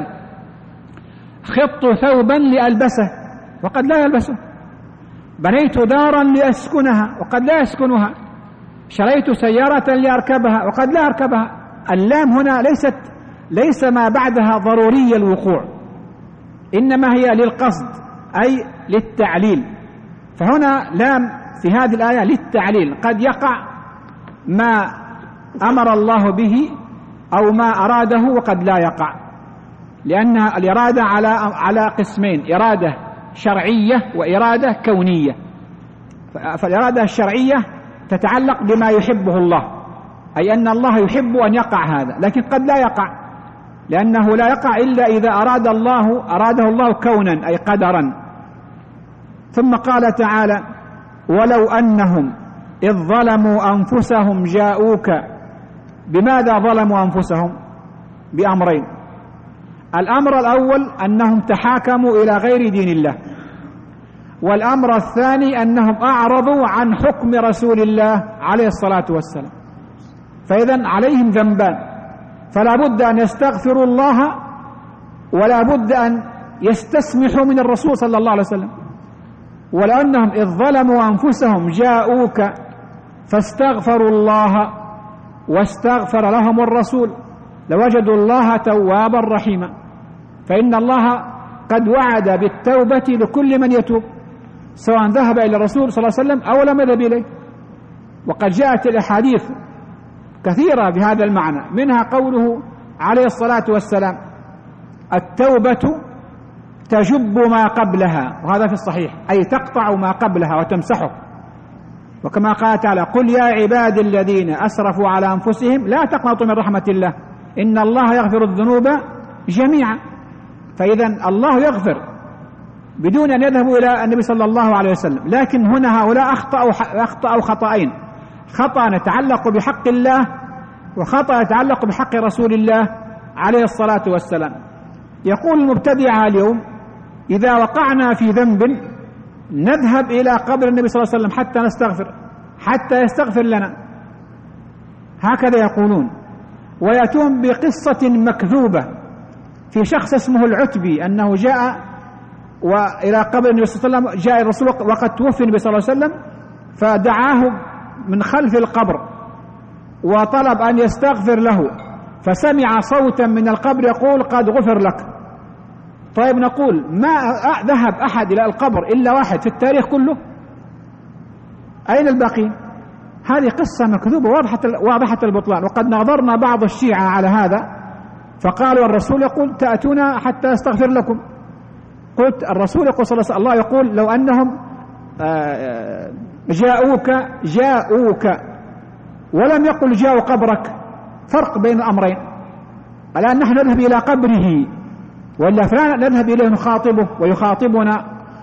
خضت ثوبا لألبسه وقد لا يلبسه، بنيت دارا لأسكنها وقد لا يسكنها، شريت سيارة لأركبها وقد لا أركبها. اللام هنا ليس ما بعدها ضروري الوقوع، إنما هي للقصد أي للتعليل. فهنا لام في هذه الآية للتعليل، قد يقع ما أمر الله به أو ما أراده وقد لا يقع، لأن الإرادة على قسمين: إرادة شرعية وإرادة كونية. فالإرادة الشرعية تتعلق بما يحبه الله، أي أن الله يحب أن يقع هذا، لكن قد لا يقع، لأنه لا يقع إلا إذا أراده الله كونا أي قدرا. ثم قال تعالى: ولو أنهم إذ ظلموا أنفسهم جاءوك. بماذا ظلموا أنفسهم؟ بأمرين: الأمر الأول أنهم تحاكموا إلى غير دين الله، والأمر الثاني أنهم أعرضوا عن حكم رسول الله عليه الصلاة والسلام. فإذن عليهم ذنبان، فلا بد أن يستغفروا الله ولا بد أن يستسمحوا من الرسول صلى الله عليه وسلم. ولأنهم إذ ظلموا أنفسهم جاءوك فاستغفروا الله واستغفر لهم الرسول لوجدوا الله توابا رحيما. فإن الله قد وعد بالتوبة لكل من يتوب، سواء ذهب إلى الرسول صلى الله عليه وسلم أو لم يذهب إليه. وقد جاءت الأحاديث كثيرة بهذا المعنى، منها قوله عليه الصلاة والسلام: التوبة تجب ما قبلها، وهذا في الصحيح، أي تقطع ما قبلها وتمسحه. وكما قال تعالى: قل يا عبادي الذين أسرفوا على أنفسهم لا تقنطوا من رحمة الله إن الله يغفر الذنوب جميعا. فإذا الله يغفر بدون أن يذهبوا إلى النبي صلى الله عليه وسلم. لكن هنا هؤلاء أخطأوا خطأين: خطأ يتعلق بحق الله، وخطأ يتعلق بحق رسول الله عليه الصلاة والسلام. يقول المبتدعة اليوم: إذا وقعنا في ذنب نذهب إلى قبر النبي صلى الله عليه وسلم حتى نستغفر، حتى يستغفر لنا، هكذا يقولون. ويأتون بقصة مكذوبة في شخص اسمه العتبي، أنه جاء وإلى قبر النبي صلى الله عليه وسلم، جاء الرسول وقد توفي النبي صلى الله عليه وسلم، فدعاه من خلف القبر وطلب أن يستغفر له، فسمع صوتا من القبر يقول: قد غفر لك. طيب نقول: ما ذهب أحد إلى القبر إلا واحد في التاريخ كله، أين الباقين؟ هذه قصة مكذوبة واضحة البطلان. وقد نظرنا بعض الشيعة على هذا فقالوا: الرسول يقول تأتون حتى أستغفر لكم. قلت: الرسول يقول صلى الله عليه وسلم، الله يقول: لو أنهم جاءوك ولم يقل جاءوا قبرك. فرق بين الأمرين. الآن نحن نذهب إلى قبره، ولا فلان نذهب إليه نخاطبه ويخاطبنا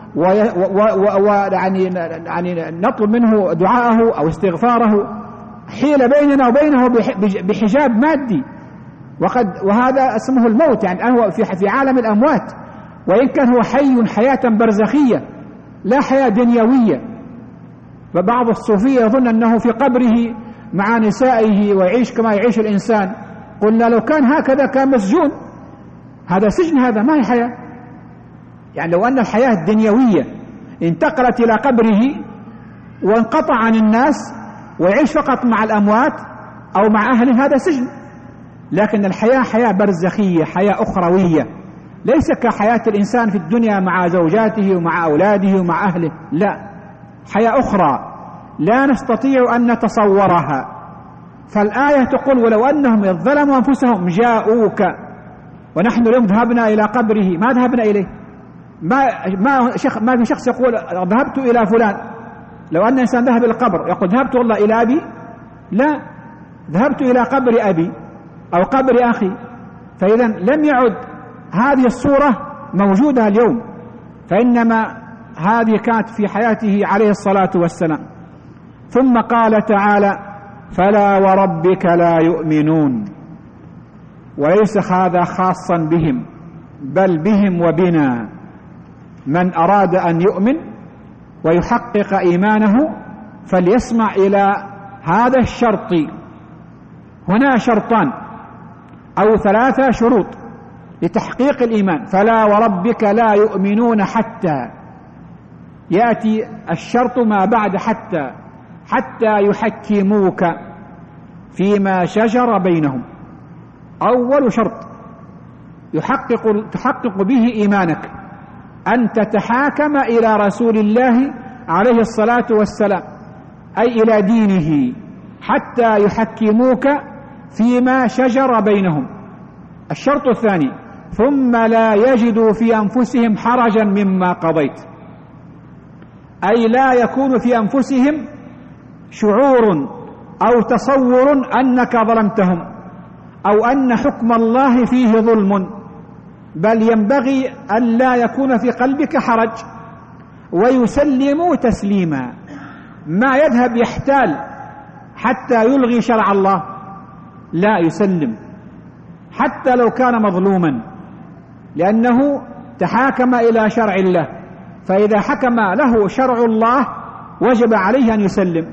يعني نطلب منه دعاءه أو استغفاره، حيل بيننا وبينه بحجاب مادي، وهذا اسمه الموت، يعني هو في عالم الأموات، وإن كان هو حي حياة برزخية لا حياة دنيوية. فبعض الصوفية يظن أنه في قبره مع نسائه ويعيش كما يعيش الإنسان. قلنا لو كان هكذا كان مسجون، هذا سجن، هذا ما هي حياة. يعني لو أن الحياة الدنيوية انتقلت إلى قبره وانقطع عن الناس ويعيش فقط مع الأموات أو مع أهله، هذا سجن. لكن الحياة حياة برزخية، حياة أخروية، ليس كحياة الإنسان في الدنيا مع زوجاته ومع أولاده ومع أهله، لا، حياة أخرى لا نستطيع أن نتصورها. فالآية تقول ولو أنهم إذ ظلموا أنفسهم جاءوك، ونحن اليوم ذهبنا إلى قبره، ما ذهبنا إليه. ما في شخص يقول ذهبت إلى فلان. لو أن إنسان ذهب إلى القبر يقول ذهبت والله إلى أبي، لا، ذهبت إلى قبر أبي أو قبر أخي. فإذا لم يعد هذه الصورة موجودة اليوم، فإنما هذه كانت في حياته عليه الصلاة والسلام. ثم قال تعالى فلا وربك لا يؤمنون. وليس هذا خاصا بهم، بل بهم وبنا. من أراد أن يؤمن ويحقق إيمانه فليسمع إلى هذا الشرط. هنا شرطان أو 3 شروط لتحقيق الإيمان. فلا وربك لا يؤمنون حتى، يأتي الشرط ما بعد حتى يحكموك فيما شجر بينهم. أول شرط تحقق به إيمانك أن تتحاكم إلى رسول الله عليه الصلاة والسلام، أي إلى دينه، حتى يحكموك فيما شجر بينهم. الشرط الثاني ثم لا يجدوا في أنفسهم حرجا مما قضيت، أي لا يكون في أنفسهم شعور أو تصور أنك ظلمتهم أو أن حكم الله فيه ظلم، بل ينبغي أن لا يكون في قلبك حرج، ويسلموا تسليما. ما يذهب يحتال حتى يلغي شرع الله، لا، يسلم حتى لو كان مظلوما، لأنه تحاكم إلى شرع الله. فإذا حكم له شرع الله وجب عليه أن يسلم.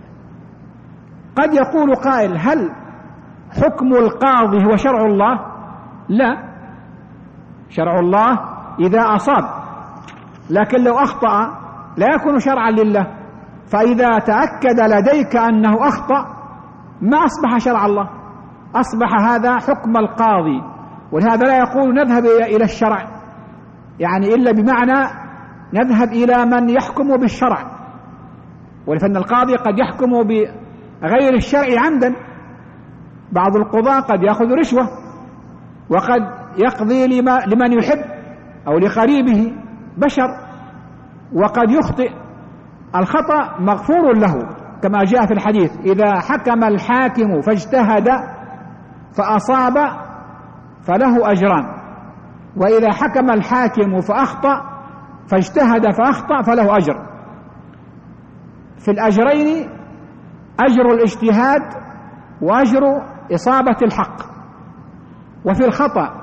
قد يقول قائل هل حكم القاضي هو شرع الله؟ لا، شرع الله إذا أصاب، لكن لو أخطأ لا يكون شرعا لله. فإذا تأكد لديك أنه أخطأ ما أصبح شرع الله، أصبح هذا حكم القاضي. ولهذا لا يقول نذهب إلى الشرع، يعني إلا بمعنى نذهب إلى من يحكم بالشرع. ولأن القاضي قد يحكم بغير الشرع عمدا. بعض القضاة قد يأخذ رشوة، وقد يقضي لمن يحب أو لقريبه، بشر، وقد يخطئ. الخطأ مغفور له كما جاء في الحديث إذا حكم الحاكم فاجتهد فأصاب فله أجران، وإذا حكم الحاكم فأخطأ فاجتهد فأخطأ فله أجر. في الأجرين أجر الاجتهاد وأجر إصابة الحق، وفي الخطأ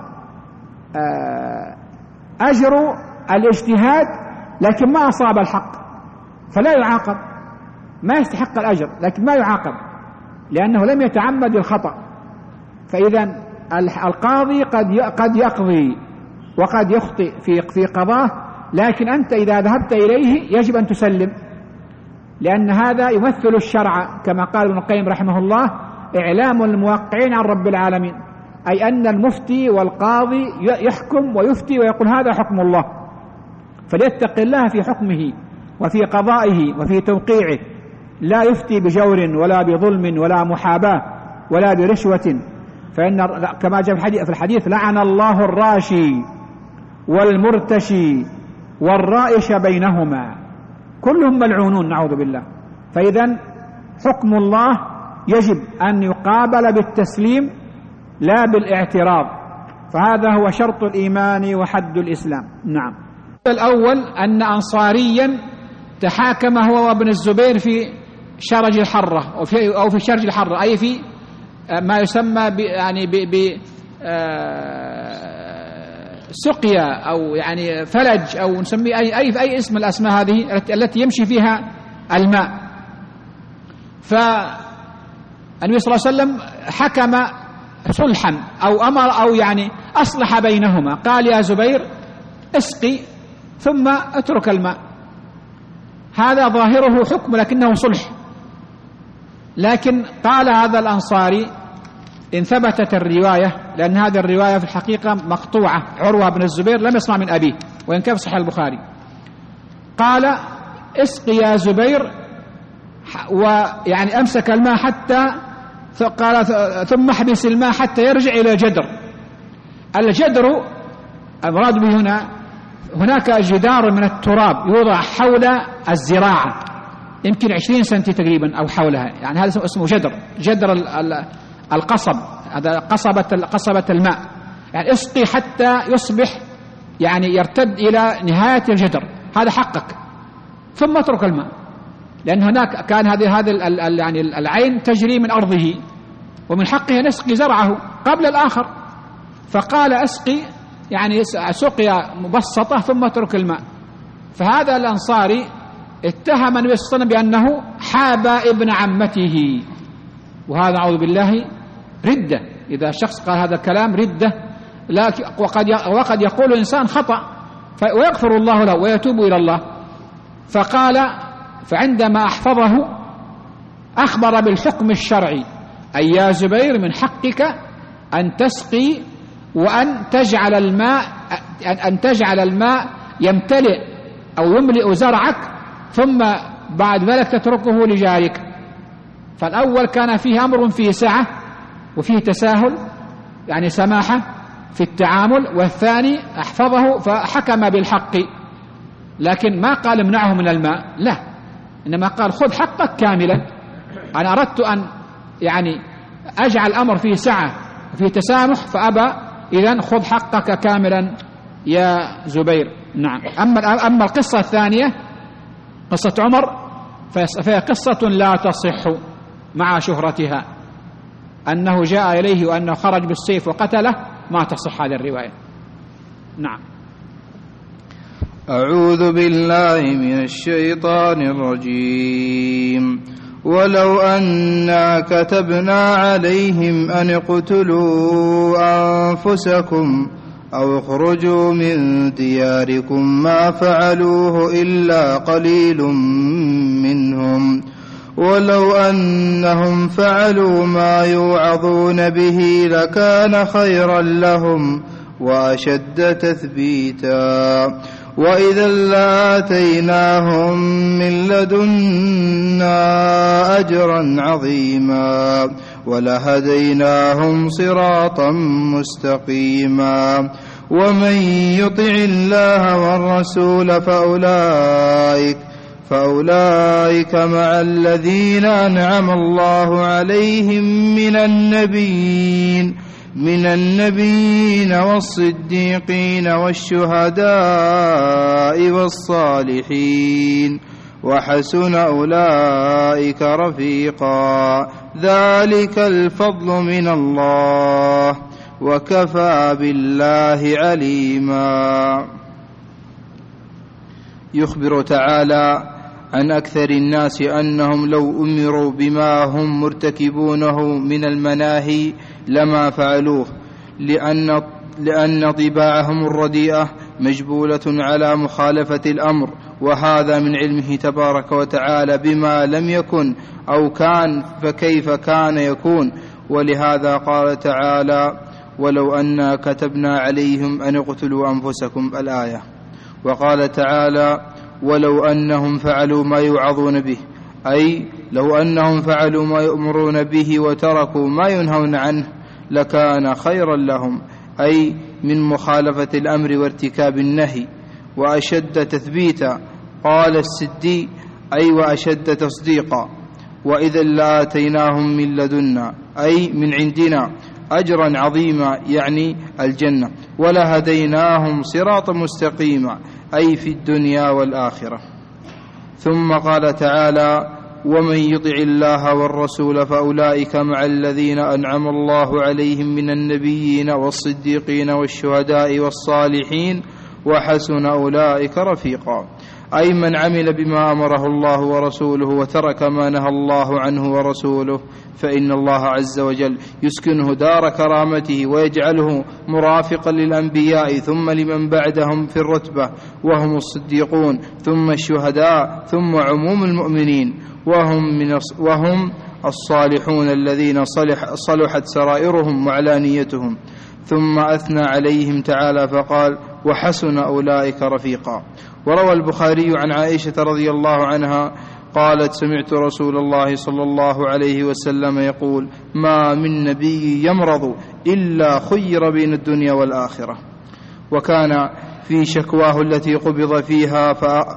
أجر الاجتهاد لكن ما أصاب الحق فلا يعاقب، ما يستحق الأجر لكن ما يعاقب لأنه لم يتعمد الخطأ. فإذا القاضي قد يقضي وقد يخطئ في قضاه، لكن أنت إذا ذهبت إليه يجب أن تسلم، لأن هذا يمثل الشرع كما قال ابن القيم رحمه الله إعلام الموقعين عن رب العالمين، أي أن المفتي والقاضي يحكم ويفتي ويقول هذا حكم الله، فليتق الله في حكمه وفي قضائه وفي توقيعه، لا يفتي بجور ولا بظلم ولا محاباة ولا برشوة. فإن كما جاء في الحديث لعن الله الراشي والمرتشي والرائش بينهما، كلهم ملعونون نعوذ بالله. فإذا حكم الله يجب أن يقابل بالتسليم لا بالاعتراض، فهذا هو شرط الإيمان وحد الإسلام. نعم. الأول أن أنصاريا تحاكم هو وابن الزبير في شرج الحرة أو في شرج الحرة، أي في ما يسمى سقيا أو يعني فلج أو نسميه أي اسم الأسماء هذه التي يمشي فيها الماء. فالنبي صلى الله عليه وسلم حكم صلحا أو أمر أو يعني أصلح بينهما، قال يا زبير اسقي ثم اترك الماء. هذا ظاهره حكم لكنه صلح. لكن قال هذا الأنصاري إن ثبتت الرواية، لأن هذه الرواية في الحقيقة مقطوعة، عروة بن الزبير لم يسمع من أبيه وإن كان في صحيح البخاري، قال اسقي يا زبير، ويعني أمسك الماء حتى قال ثم احبس الماء حتى يرجع إلى جدر. الجدر المراد به هناك جدار من التراب يوضع حول الزراعة يمكن 20 سنتي تقريبا أو حولها، يعني هذا اسمه جدر القصب، هذا قصبة الماء، يعني اسقي حتى يصبح يعني يرتد إلى نهاية الجدر، هذا حقك، ثم اترك الماء، لأن هناك كان هذه يعني العين تجري من أرضه ومن حقه أن يسقي زرعه قبل الآخر، فقال اسقي يعني سقيا مبسطة ثم اترك الماء. فهذا الأنصاري اتهم النبي صلى الله عليه وسلم بأنه حاب ابن عمته، وهذا أعوذ بالله ردة. إذا شخص قال هذا الكلام ردة، وقد يقول الإنسان خطأ ويغفر الله له ويتوب إلى الله. فقال فعندما أحفظه أخبر بالحكم الشرعي، أي يا زبير من حقك أن تسقي وأن تجعل الماء يمتلئ أو يملئ زرعك، ثم بعد ذلك تتركه لجارك. فالأول كان فيه أمر فيه سعة وفيه تساهل، يعني سماحة في التعامل، والثاني أحفظه فحكم بالحق، لكن ما قال امنعه من الماء، لا، إنما قال خذ حقك كاملا. أنا أردت أن يعني أجعل الأمر فيه سعة وفيه تسامح فأبى، إذن خذ حقك كاملا يا زبير. نعم. أما القصة الثانية قصة عمر فهي قصة لا تصح مع شهرتها، أنه جاء إليه وأنه خرج بالسيف وقتله، ما تصح هذه الرواية. نعم. أعوذ بالله من الشيطان الرجيم. ولو أنا كتبنا عليهم أن اقتلوا أنفسكم أو اخرجوا من دياركم ما فعلوه إلا قليل منهم، ولو أنهم فعلوا ما يوعظون به لكان خيرا لهم وأشد تثبيتا، وإذا لآتيناهم من لدنا أجرا عظيما ولهديناهم صراطا مستقيما. ومن يطع الله والرسول فأولئك مع الذين أنعم الله عليهم من النبيين والصديقين والشهداء والصالحين، وحسن أولئك رفيقا، ذلك الفضل من الله وكفى بالله عليما. يخبر تعالى عن أكثر الناس أنهم لو أمروا بما هم مرتكبونه من المناهي لما فعلوه، لأن طباعهم الرديئة مجبولة على مخالفة الأمر، وهذا من علمه تبارك وتعالى بما لم يكن أو كان فكيف كان يكون. ولهذا قال تعالى ولو أنا كتبنا عليهم أن اقتلوا أنفسكم الآية. وقال تعالى ولو أنهم فعلوا ما يوعظون به، أي لو أنهم فعلوا ما يؤمرون به وتركوا ما ينهون عنه لكان خيرا لهم، أي من مخالفة الأمر وارتكاب النهي، وأشد تثبيتا. قال السدي أي وأشد تصديقا. وإذا لآتيناهم من لدنا أي من عندنا أجرا عظيما يعني الجنة، ولهديناهم صراطا مستقيما أي في الدنيا والآخرة. ثم قال تعالى: ومن يطع الله والرسول فأولئك مع الذين أنعم الله عليهم من النبيين والصديقين والشهداء والصالحين وحسن أولئك رفيقا، أي من عمل بما أمره الله ورسوله وترك ما نهى الله عنه ورسوله، فإن الله عز وجل يسكنه دار كرامته ويجعله مرافقا للأنبياء ثم لمن بعدهم في الرتبة وهم الصديقون ثم الشهداء ثم عموم المؤمنين وهم الصالحون الذين صلحت سرائرهم وعلانيتهم. ثم أثنى عليهم تعالى فقال: وحسن أولئك رفيقا. وروى البخاري عن عائشة رضي الله عنها قالت: سمعت رسول الله صلى الله عليه وسلم يقول: ما من نبي يمرض إلا خير بين الدنيا والآخرة. وكان في شكواه التي قبض فيها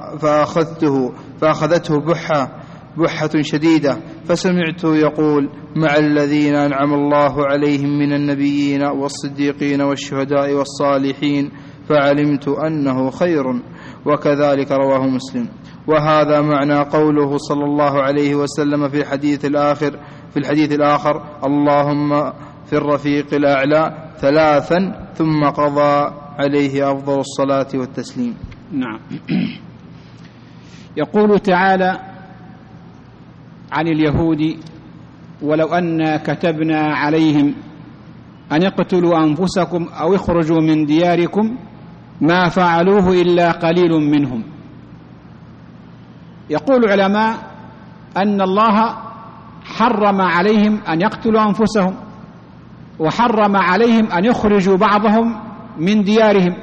فأخذته بحة شديدة، فسمعته يقول: مع الذين أنعم الله عليهم من النبيين والصديقين والشهداء والصالحين، فعلمت أنه خير. وكذلك رواه مسلم. وهذا معنى قوله صلى الله عليه وسلم في الحديث الآخر: اللهم في الرفيق الأعلى 3 ثم قضى عليه أفضل الصلاة والتسليم. نعم. يقول تعالى عن اليهود: ولو أن كتبنا عليهم أن اقتلوا أنفسكم أو اخرجوا من دياركم ما فعلوه إلا قليل منهم. يقول العلماء أن الله حرم عليهم أن يقتلوا أنفسهم، وحرم عليهم أن يخرجوا بعضهم من ديارهم،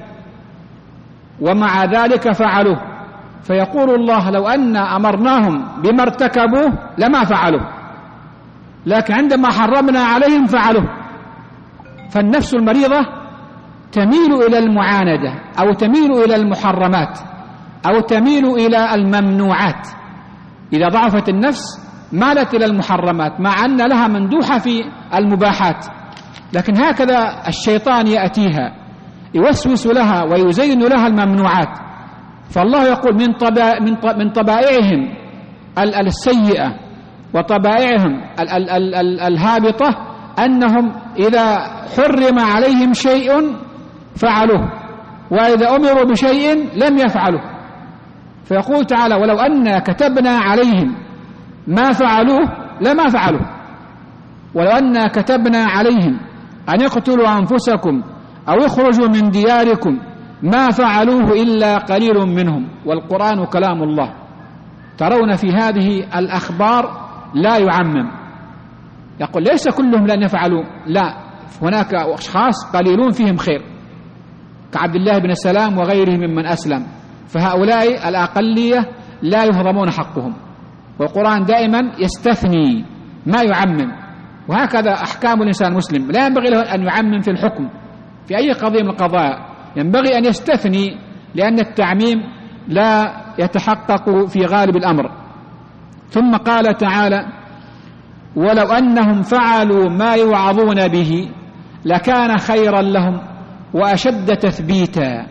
ومع ذلك فعلوه. فيقول الله: لو أن أمرناهم بما ارتكبوه لما فعلوه، لكن عندما حرمنا عليهم فعلوه. فالنفس المريضة تميل إلى المعاندة، أو تميل إلى المحرمات، أو تميل إلى الممنوعات. إذا ضعفت النفس مالت إلى المحرمات، مع أن لها مندوحة في المباحات. لكن هكذا الشيطان يأتيها يوسوس لها ويزين لها الممنوعات. فالله يقول: من طبائعهم السيئة وطبائعهم الهابطة أنهم إذا حرم عليهم شيء فعلوه، وإذا أمروا بشيء لم يفعلوه. فيقول تعالى: ولو أن كتبنا عليهم ما فعلوه لما فعلوه. ولو أن كتبنا عليهم أن يقتلوا أنفسكم أو يخرجوا من دياركم ما فعلوه إلا قليل منهم. والقرآن كلام الله. ترون في هذه الأخبار لا يعمم، يقول ليس كلهم لن يفعلوا، لا، هناك أشخاص قليلون فيهم خير، كعبد الله بن السلام وغيره ممن أسلم. فهؤلاء الأقلية لا يهضمون حقهم. والقرآن دائما يستثني ما يعمم. وهكذا أحكام الإنسان المسلم، لا ينبغي له أن يعمم في الحكم في أي قضية من القضايا، ينبغي أن يستثني، لأن التعميم لا يتحقق في غالب الأمر. ثم قال تعالى: ولو أنهم فعلوا ما يوعظون به لكان خيرا لهم وأشد تثبيتا.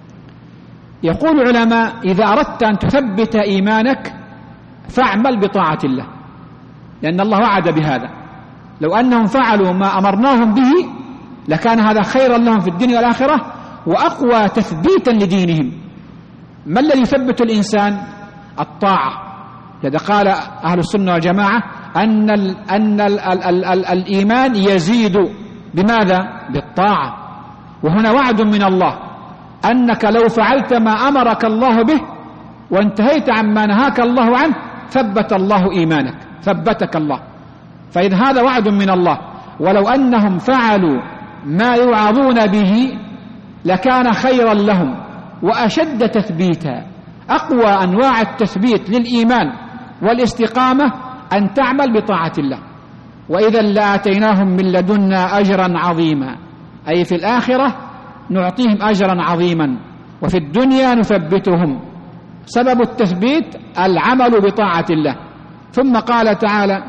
يقول العلماء: إذا أردت أن تثبت إيمانك فاعمل بطاعة الله، لأن الله وعد بهذا. لو أنهم فعلوا ما أمرناهم به لكان هذا خيرا لهم في الدنيا والآخرة وأقوى تثبيتا لدينهم. ما الذي يثبت الإنسان؟ الطاعة. لذا قال أهل السنة والجماعة أن الإيمان يزيد بماذا؟ بالطاعة. وهنا وعد من الله أنك لو فعلت ما أمرك الله به وانتهيت عما نهاك الله عنه ثبت الله إيمانك، ثبتك الله. فإذا هذا وعد من الله. ولو أنهم فعلوا ما يوعظون به لكان خيرا لهم وأشد تثبيتا. أقوى أنواع التثبيت للإيمان والاستقامة أن تعمل بطاعة الله. وإذا لآتيناهم من لدنا أجرا عظيما، أي في الآخرة نعطيهم أجرا عظيما، وفي الدنيا نثبتهم. سبب التثبيت العمل بطاعة الله. ثم قال تعالى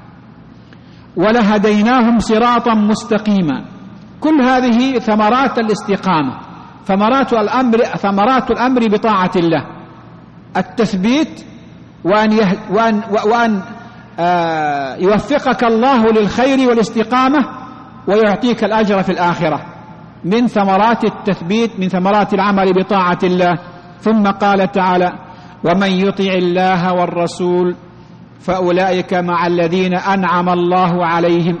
ولهديناهم صراطا مستقيما. كل هذه ثمرات الاستقامة، ثمرات الأمر بطاعة الله، التثبيت وأن يوفقك الله للخير والاستقامة ويعطيك الأجر في الآخرة، من ثمرات التثبيت، من ثمرات العمل بطاعة الله. ثم قال تعالى ومن يطع الله والرسول فأولئك مع الذين أنعم الله عليهم.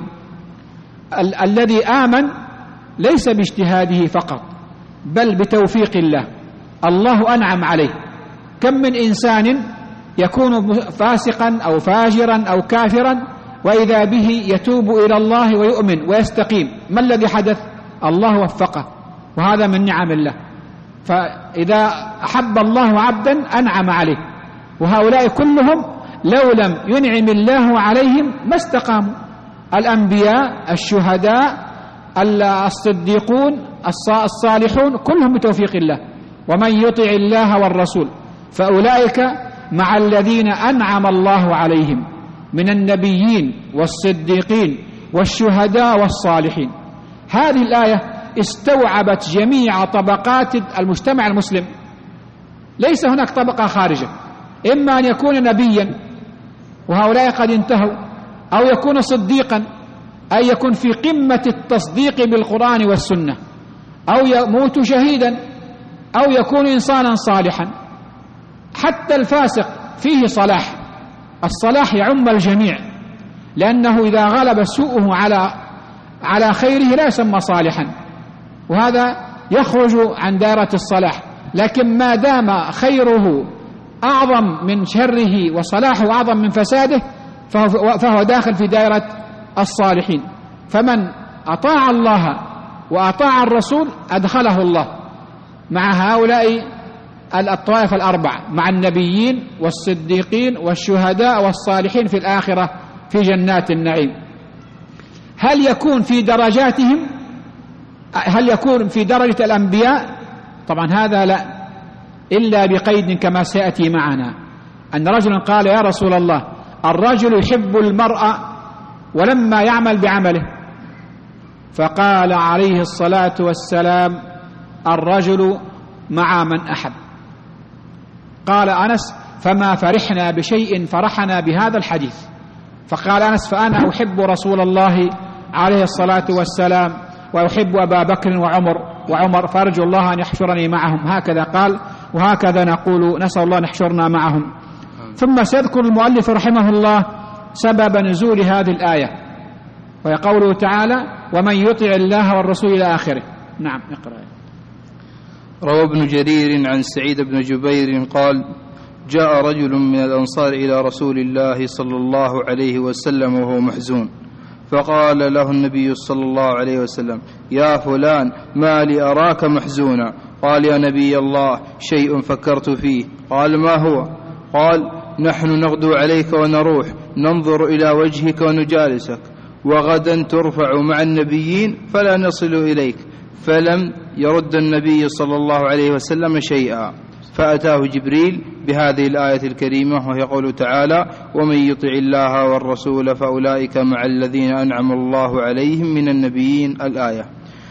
الذي آمن ليس باجتهاده فقط بل بتوفيق الله، الله أنعم عليه. كم من إنسان يكون فاسقا أو فاجرا أو كافرا وإذا به يتوب إلى الله ويؤمن ويستقيم، ما الذي حدث؟ الله وفقه، وهذا من نعم الله. فإذا أحب الله عبدا أنعم عليه، وهؤلاء كلهم لو لم ينعم الله عليهم ما استقاموا، الأنبياء، الشهداء، الصديقون، الصالحون، كلهم بتوفيق الله. ومن يطع الله والرسول فأولئك مع الذين أنعم الله عليهم من النبيين والصديقين والشهداء والصالحين. هذه الآية استوعبت جميع طبقات المجتمع المسلم، ليس هناك طبقة خارجة، إما أن يكون نبيا وهؤلاء قد انتهوا، أو يكون صديقا أي يكون في قمة التصديق بالقرآن والسنة، أو يموت شهيدا، أو يكون إنسانا صالحا. حتى الفاسق فيه صلاح، الصلاح يعم الجميع، لأنه إذا غلب سوءه على خيره لا يسمى صالحا، وهذا يخرج عن دائرة الصلاح. لكن ما دام خيره أعظم من شره وصلاحه أعظم من فساده فهو داخل في دائرة الصالحين. فمن أطاع الله وأطاع الرسول أدخله الله مع هؤلاء الطوائف الأربع، مع النبيين والصديقين والشهداء والصالحين في الآخرة في جنات النعيم. هل يكون في درجاتهم؟ هل يكون في درجة الأنبياء؟ طبعا هذا لا، إلا بقيد كما سيأتي معنا، أن رجلا قال يا رسول الله الرجل يحب المرأة ولما يعمل بعمله، فقال عليه الصلاة والسلام الرجل مع من أحب. قال أنس فما فرحنا بشيء فرحنا بهذا الحديث. فقال أنس فأنا أحب رسول الله عليه الصلاة والسلام وأحب أبا بكر وعمر فأرجو الله أن يحشرني معهم. هكذا قال، وهكذا نقول نسأل الله أن يحشرنا معهم. ثم سيذكر المؤلف رحمه الله سبب نزول هذه الآية، وهي قوله تعالى ومن يطع الله والرسول إلى آخره. نعم اقرأ. روى ابن جرير عن سعيد بن جبير قال جاء رجل من الأنصار إلى رسول الله صلى الله عليه وسلم وهو محزون، فقال له النبي صلى الله عليه وسلم يا فلان ما لي أراك محزونا؟ قال يا نبي الله شيء فكرت فيه. قال ما هو؟ قال نحن نغدو عليك ونروح ننظر إلى وجهك ونجالسك، وغدا ترفع مع النبيين فلا نصل إليك. فلم يرد النبي صلى الله عليه وسلم شيئا، فأتاه جبريل بهذه الآية الكريمة وهي قوله تعالى ومن يطع الله والرسول فأولئك مع الذين أنعم الله عليهم من النبيين الآية.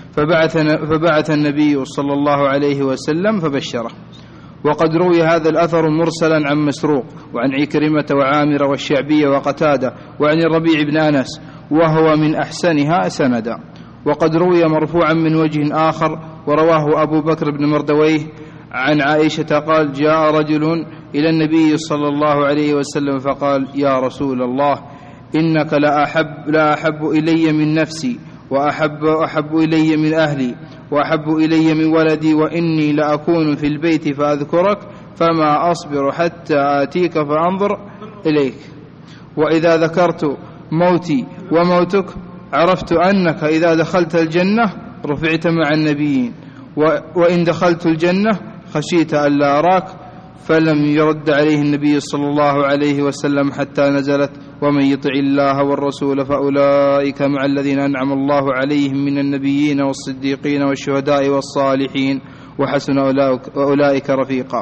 فبعث النبي صلى الله عليه وسلم فبشره. وقد روي هذا الأثر مرسلا عن مسروق وعن عكرمة وعامر والشعبي وقتادة وعن الربيع بن أنس، وهو من أحسنها سندا. وقد روي مرفوعا من وجه آخر ورواه أبو بكر بن مردويه عن عائشة قال جاء رجل إلى النبي صلى الله عليه وسلم فقال يا رسول الله إنك لا أحب إلي من نفسي وأحب إلي من أهلي وأحب إلي من ولدي، وإني لأكون في البيت فأذكرك فما أصبر حتى آتيك فأنظر إليك، وإذا ذكرت موتي وموتك عرفت أنك إذا دخلت الجنة رفعت مع النبيين، وإن دخلت الجنة خشيت ألا أراك. فلم يرد عليه النبي صلى الله عليه وسلم حتى نزلت ومن يطع الله والرسول فأولئك مع الذين أنعم الله عليهم من النبيين والصديقين والشهداء والصالحين وحسن أولئك رفيقا.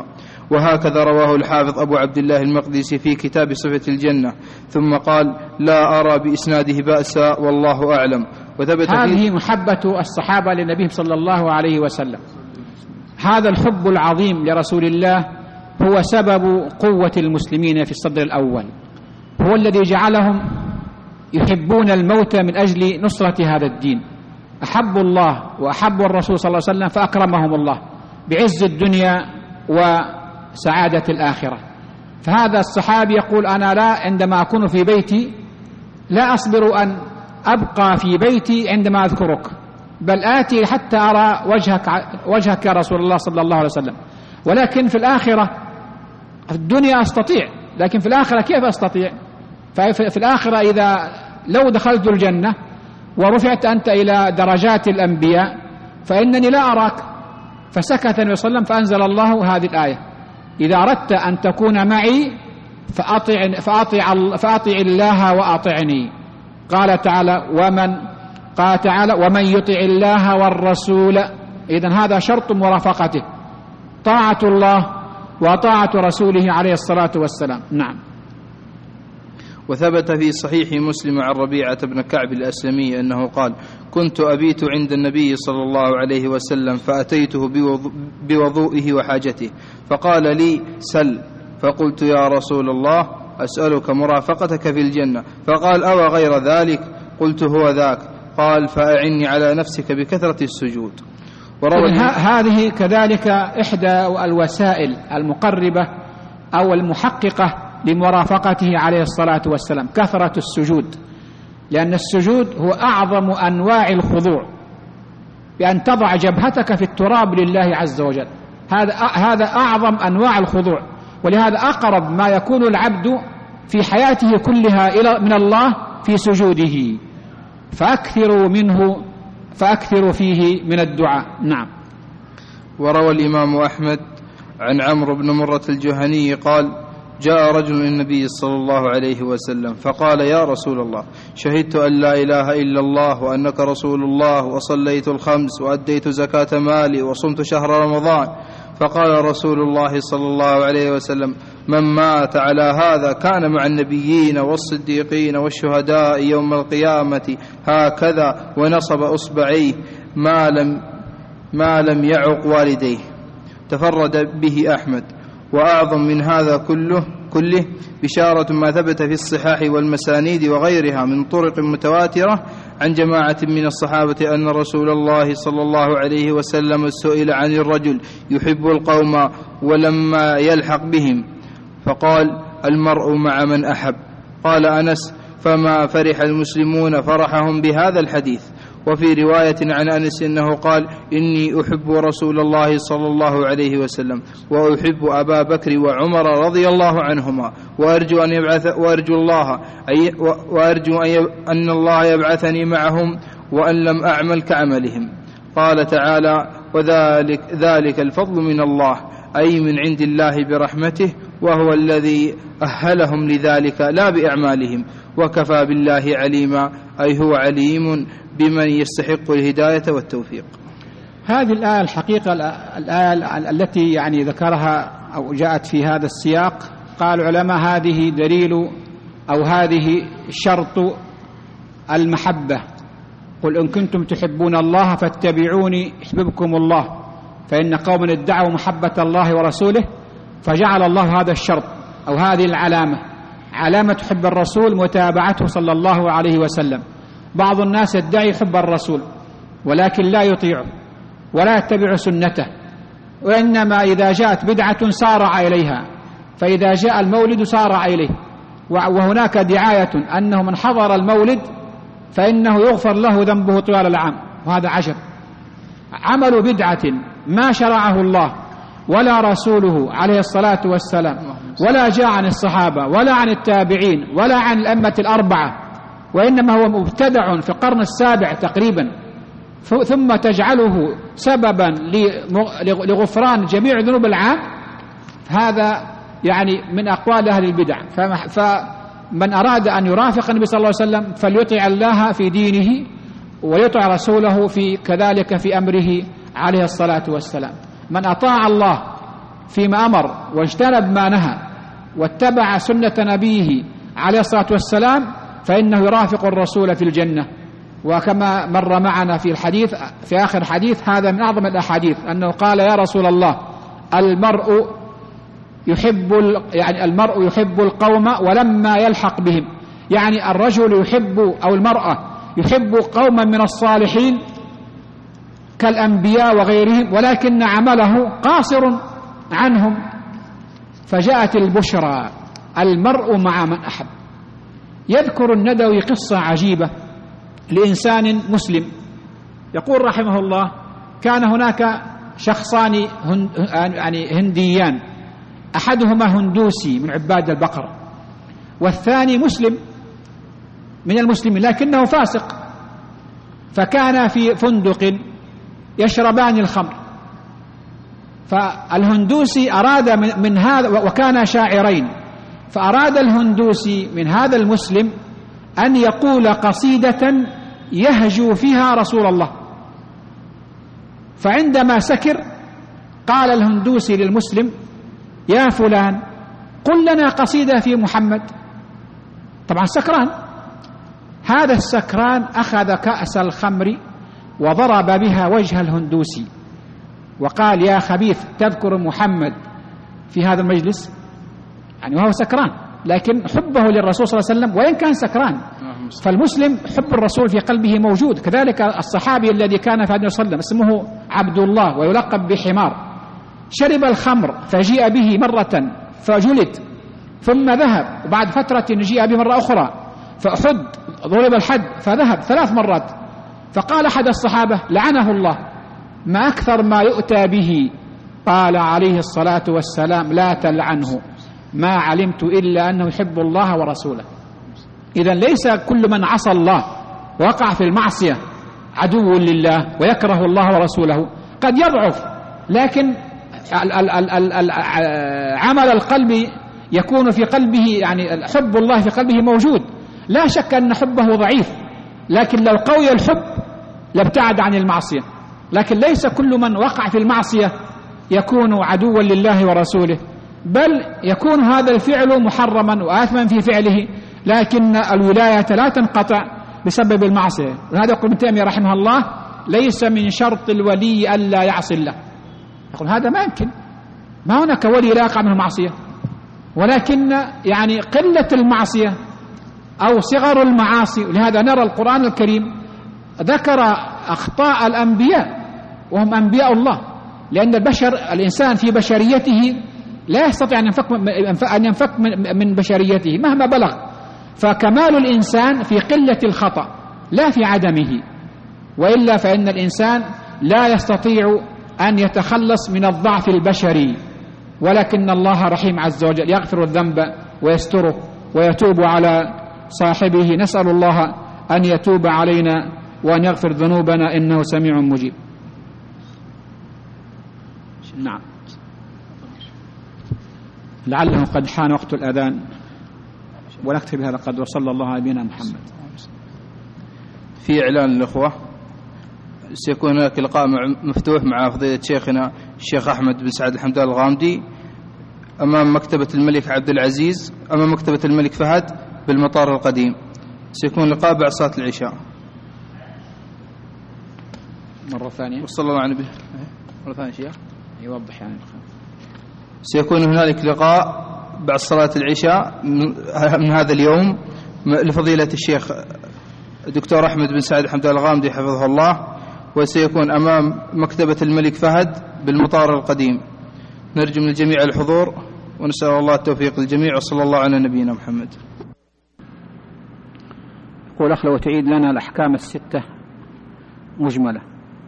وهكذا رواه الحافظ أبو عبد الله المقدسي في كتاب صفة الجنة، ثم قال: لا أرى بإسناده بأسا والله أعلم. وثبت هذه محبة الصحابة للنبي صلى الله عليه وسلم. هذا الحب العظيم لرسول الله هو سبب قوة المسلمين في الصدر الأول، هو الذي جعلهم يحبون الموت من أجل نصرة هذا الدين. أحبوا الله وأحبوا الرسول صلى الله عليه وسلم فأكرمهم الله بعز الدنيا وسعادة الآخرة. فهذا الصحابي يقول: أنا لا عندما أكون في بيتي لا أصبر أن أبقى في بيتي عندما أذكرك، بل آتي حتى أرى وجهك يا رسول الله صلى الله عليه وسلم. ولكن في الآخرة، في الدنيا أستطيع، لكن في الآخرة كيف أستطيع؟ ففي الآخرة إذا لو دخلت الجنة ورفعت أنت إلى درجات الأنبياء فإنني لا أراك. فسكت النبي صلى الله عليه وسلم فأنزل الله هذه الآية: إذا أردت أن تكون معي فأطع الله وأطعني. قال تعالى: ومن يطع الله والرسول. إذن هذا شرط مرافقته، طاعة الله وطاعة رسوله عليه الصلاة والسلام. نعم. وثبت في صحيح مسلم عن ربيعة بن كعب الأسلمي أنه قال: كنت أبيت عند النبي صلى الله عليه وسلم فأتيته بوضوئه وحاجته فقال لي: سل. فقلت: يا رسول الله، أسألك مرافقتك في الجنة. فقال: أو غير ذلك؟ قلت: هو ذاك. قال: فأعني على نفسك بكثرة السجود. هذه كذلك إحدى الوسائل المقربة أو المحققة لمرافقته عليه الصلاة والسلام، كثرة السجود، لأن السجود هو أعظم أنواع الخضوع، بأن تضع جبهتك في التراب لله عز وجل. هذا أعظم أنواع الخضوع، ولهذا أقرب ما يكون العبد في حياته كلها من الله في سجوده، فأكثروا فيه من الدعاء. نعم. وروى الإمام أحمد عن عمرو بن مرة الجهني قال: جاء رجل إلى النبي صلى الله عليه وسلم فقال: يا رسول الله، شهدت أن لا إله إلا الله وأنك رسول الله، وصليت الخمس وأديت زكاة مالي وصمت شهر رمضان. فقال رسول الله صلى الله عليه وسلم: من مات على هذا كان مع النبيين والصديقين والشهداء يوم القيامة هكذا، ونصب أصبعيه ما لم يعق والديه. تفرد به أحمد. وأعظم من هذا كله بشارة ما ثبت في الصحاح والمسانيد وغيرها من طرق متواترة عن جماعة من الصحابة أن رسول الله صلى الله عليه وسلم سئل عن الرجل يحب القوم ولما يلحق بهم فقال: المرء مع من أحب. قال أنس: فما فرح المسلمون فرحهم بهذا الحديث. وفي رواية عن أنس أنه قال: إني أحب رسول الله صلى الله عليه وسلم، وأحب أبا بكر وعمر رضي الله عنهما، وأرجو أن الله يبعثني معهم وأن لم أعمل كعملهم. قال تعالى: ذلك الفضل من الله، أي من عند الله برحمته، وهو الذي أهلهم لذلك لا بأعمالهم، وكفى بالله عليما، أي هو عليم بمن يستحق الهداية والتوفيق. هذه الآية الحقيقة الآية التي يعني ذكرها أو جاءت في هذا السياق، قال العلماء هذه دليل أو هذه شرط المحبة. قل إن كنتم تحبون الله فاتبعوني يحببكم الله، فإن قوما ادعوا محبة الله ورسوله فجعل الله هذا الشرط أو هذه علامة حب الرسول متابعته صلى الله عليه وسلم. بعض الناس يدعي حب الرسول ولكن لا يطيعه ولا يتبع سنته، وإنما إذا جاءت بدعة سارع إليها، فإذا جاء المولد سارع إليه. وهناك دعاية أنه من حضر المولد فإنه يغفر له ذنبه طوال العام، وهذا عجب. عمل بدعة ما شرعه الله ولا رسوله عليه الصلاة والسلام، ولا جاء عن الصحابة ولا عن التابعين ولا عن الأئمة الأربعة، وإنما هو مبتدع في القرن السابع تقريبا، ثم تجعله سببا لغفران جميع ذنوب العام. هذا يعني من أقوال أهل البدع. فمن أراد أن يرافق النبي صلى الله عليه وسلم فليطع الله في دينه ويطع رسوله في كذلك في أمره عليه الصلاة والسلام. من أطاع الله فيما أمر واجتنب ما نهى واتبع سنة نبيه عليه الصلاة والسلام فإنه يرافق الرسول في الجنة. وكما مر معنا في الحديث في آخر حديث، هذا من أعظم الأحاديث، أنه قال: يا رسول الله، المرء يحب القوم ولما يلحق بهم، يعني الرجل يحب أو المرأة يحب قوما من الصالحين كالأنبياء وغيرهم، ولكن عمله قاصر عنهم. فجاءت البشرى: المرء مع من أحب. يذكر الندوي قصة عجيبة لإنسان مسلم، يقول رحمه الله: كان هناك شخصان هنديان، أحدهما هندوسي من عباد البقر، والثاني مسلم من المسلمين لكنه فاسق. فكان في فندق يشربان الخمر، فالهندوسي أراد من هذا، وكان شاعرين، فأراد الهندوسي من هذا المسلم أن يقول قصيدة يهجو فيها رسول الله. فعندما سكر قال الهندوسي للمسلم: يا فلان، قل لنا قصيدة في محمد. طبعا سكران. هذا السكران أخذ كأس الخمر وضرب بها وجه الهندوسي وقال: يا خبيث، تذكر محمد في هذا المجلس؟ يعني وهو سكران، لكن حبه للرسول صلى الله عليه وسلم وإن كان سكران، فالمسلم حب الرسول في قلبه موجود. كذلك الصحابي الذي كان في النبي صلى الله عليه وسلم اسمه عبد الله ويلقب بحمار، شرب الخمر فجيء به مرة فجلد، ثم ذهب، وبعد فترة جيء به مرة أخرى فأحد، ضرب الحد فذهب 3 مرات. فقال أحد الصحابة: لعنه الله، ما أكثر ما يؤتى به. قال عليه الصلاة والسلام: لا تلعنه، ما علمت إلا أنه يحب الله ورسوله. إذن ليس كل من عصى الله وقع في المعصية عدو لله ويكره الله ورسوله، قد يضعف، لكن عمل القلب يكون في قلبه، يعني حب الله في قلبه موجود. لا شك أن حبه ضعيف، لكن لو قوي الحب لابتعد عن المعصية. لكن ليس كل من وقع في المعصية يكون عدوا لله ورسوله، بل يكون هذا الفعل محرما وآثما في فعله، لكن الولاية لا تنقطع بسبب المعصية. وهذا يقول ابن تيمية رحمه الله: ليس من شرط الولي ألا يعصي الله. يقول هذا ما يمكن، ما هناك ولي لا يقع منه معصية، ولكن يعني قلة المعصية أو صغر المعاصي. لهذا نرى القرآن الكريم ذكر أخطاء الأنبياء وهم أنبياء الله، لأن الإنسان في بشريته لا يستطيع أن ينفك من بشريته مهما بلغ. فكمال الإنسان في قلة الخطأ لا في عدمه، وإلا فإن الإنسان لا يستطيع أن يتخلص من الضعف البشري، ولكن الله رحيم عز وجل يغفر الذنب ويستره ويتوب على صاحبه. نسأل الله أن يتوب علينا وأن يغفر ذنوبنا، إنه سميع مجيب. نعم، لعله قد حان وقت الأذان، ونكتب هذا القدر. وصلى الله على نبينا محمد. في إعلان الأخوة، سيكون هناك لقاء مفتوح مع فضيلة شيخنا الشيخ أحمد بن سعد الحمدان الغامدي أمام مكتبة الملك عبد العزيز، أمام مكتبة الملك فهد بالمطار القديم. سيكون لقاء بعد صلاة العشاء. مرة ثانية. وصلى الله على النبي. مرة ثانية شيخ يوضح يعني. سيكون هنالك لقاء بعد صلاة العشاء من هذا اليوم لفضيلة الشيخ الدكتور أحمد بن سعد الحمدان الغامدي حفظه الله، وسيكون أمام مكتبة الملك فهد بالمطار القديم. نرجو من الجميع الحضور، ونسأل الله التوفيق للجميع، وصلى الله على نبينا محمد. يقول أخ لو تعيد لنا الأحكام الستة مجملة.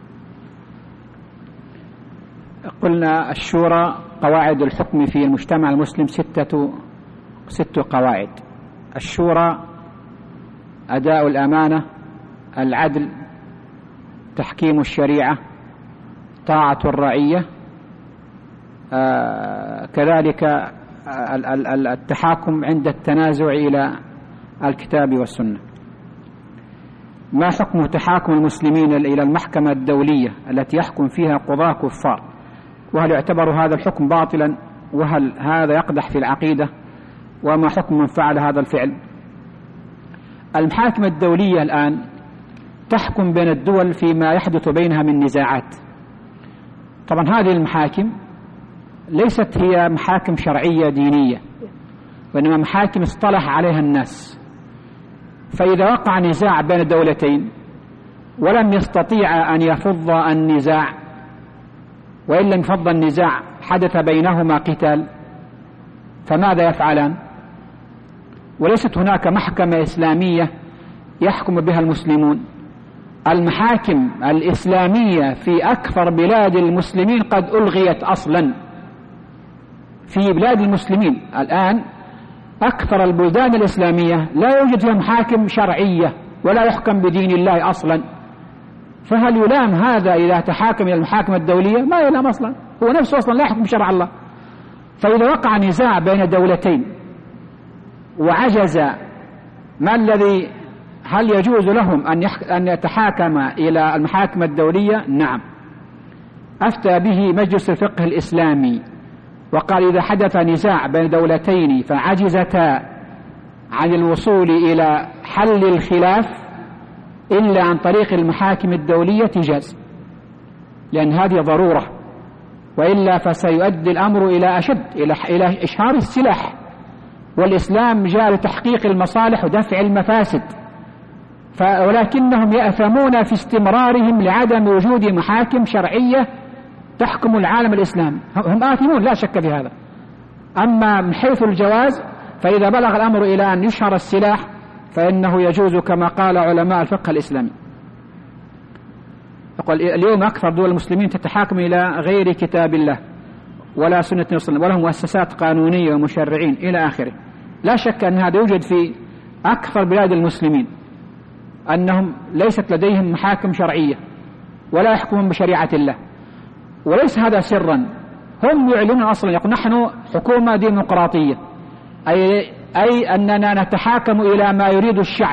قلنا الشورى قواعد الحكم في المجتمع المسلم 6 قواعد. الشورى: أداء الأمانة، العدل، تحكيم الشريعة، طاعة الرعية، كذلك التحاكم عند التنازع إلى الكتاب والسنة. ما حكم تحاكم المسلمين إلى المحكمة الدولية التي يحكم فيها قضاة كفار وهل يعتبر هذا الحكم باطلا، وهل هذا يقدح في العقيدة، وما حكم من فعل هذا الفعل. المحاكم الدولية الآن تحكم بين الدول فيما يحدث بينها من نزاعات. طبعا هذه المحاكم ليست هي محاكم شرعية دينية، وإنما محاكم اصطلح عليها الناس. فإذا وقع نزاع بين دولتين ولم يستطيع أن يفض النزاع، وإن لم يفض النزاع حدث بينهما قتال، فماذا يفعلان؟ وليست هناك محكمة إسلامية يحكم بها المسلمون. المحاكم الإسلامية في أكثر بلاد المسلمين قد ألغيت أصلا. في بلاد المسلمين الآن أكثر البلدان الإسلامية لا يوجد فيها محاكم شرعية ولا يحكم بدين الله أصلا. فهل يلام هذا إذا تحاكم إلى المحاكم الدولية؟ ما يلام أصلا، هو نفسه أصلا لا يحكم شرع الله. فإذا وقع نزاع بين دولتين وعجز، ما الذي هل يجوز لهم أن يتحاكم إلى المحاكم الدولية؟ نعم، أفتى به مجلس الفقه الإسلامي وقال إذا حدث نزاع بين دولتين فعجزتا عن الوصول إلى حل الخلاف إلا عن طريق المحاكم الدولية جاز، لأن هذه ضرورة، وإلا فسيؤدي الأمر إلى أشد، إلى إشهار السلاح. والإسلام جاء لتحقيق المصالح ودفع المفاسد، ولكنهم يأثمون في استمرارهم لعدم وجود محاكم شرعية تحكم العالم الإسلامي. هم آثمون لا شك في هذا. أما من حيث الجواز فإذا بلغ الأمر إلى أن يشهر السلاح فإنه يجوز كما قال علماء الفقه الإسلامي. يقول اليوم أكثر دول المسلمين تتحاكم إلى غير كتاب الله ولا سنة رسول الله، ولهم مؤسسات قانونية ومشرعين إلى آخره. لا شك أن هذا يوجد في أكثر بلاد المسلمين، أنهم ليست لديهم محاكم شرعية ولا يحكمون بشريعة الله. وليس هذا سرا، هم يعلنون أصلا، يقول نحن حكومة ديمقراطية، أي أننا نتحاكم إلى ما يريد الشعب،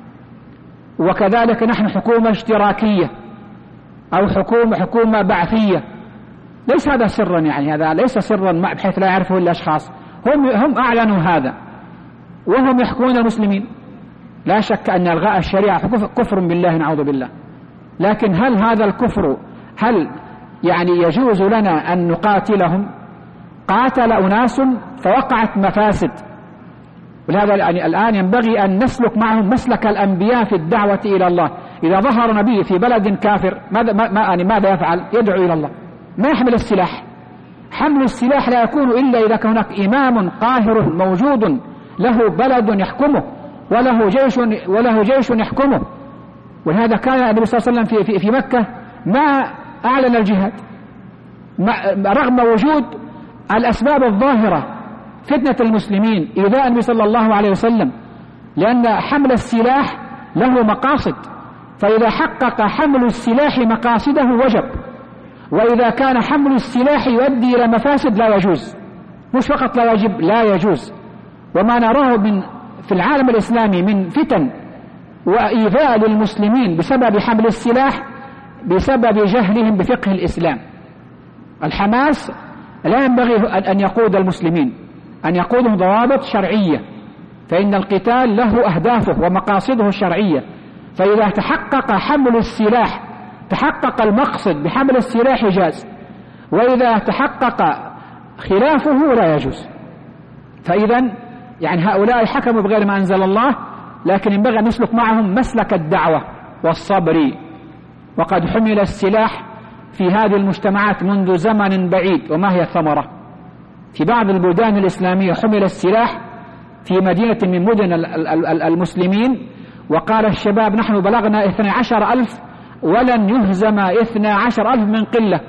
وكذلك نحن حكومة اشتراكية أو حكومة بعثية. ليس هذا سرا، يعني هذا ليس سرا بحيث لا يعرفه الأشخاص، هم أعلنوا هذا وهم يحكمون المسلمين. لا شك أن إلغاء الشريعة كفر بالله، نعوذ بالله. لكن هل هذا الكفر يعني يجوز لنا أن نقاتلهم؟ قاتل أناس فوقعت مفاسد، ولهذا يعني الآن ينبغي أن نسلك معهم مسلك الأنبياء في الدعوة إلى الله. إذا ظهر نبي في بلد كافر ماذا يفعل؟ يدعو إلى الله، ما يحمل السلاح. حمل السلاح لا يكون إلا إذا كان هناك إمام قاهر موجود له بلد يحكمه وله جيش يحكمه. ولهذا كان النبي صلى الله عليه وسلم في مكة ما أعلن الجهاد رغم وجود الأسباب الظاهرة، فتنة المسلمين، إيذاء النبي صلى الله عليه وسلم، لأن حمل السلاح له مقاصد، فإذا حقق حمل السلاح مقاصده وجب، وإذا كان حمل السلاح يؤدي إلى مفاسد لا يجوز. مش فقط لا يجب، لا يجوز. وما نراه في العالم الإسلامي من فتن وإيذاء للمسلمين بسبب حمل السلاح بسبب جهلهم بفقه الإسلام. الحماس لا ينبغي أن يقود المسلمين، أن يقودهم ضوابط شرعية، فإن القتال له أهدافه ومقاصده الشرعية. فإذا تحقق حمل السلاح، تحقق المقصد بحمل السلاح جاز، وإذا تحقق خلافه لا يجوز. فإذا يعني هؤلاء حكموا بغير ما أنزل الله، لكن ينبغي أن نسلك معهم مسلك الدعوة والصبر. وقد حمل السلاح في هذه المجتمعات منذ زمن بعيد، وما هي الثمرة؟ في بعض البلدان الإسلامية حمل السلاح في مدينة من مدن المسلمين، وقال الشباب نحن بلغنا 12,000 ولن يهزم 12,000 من قلة.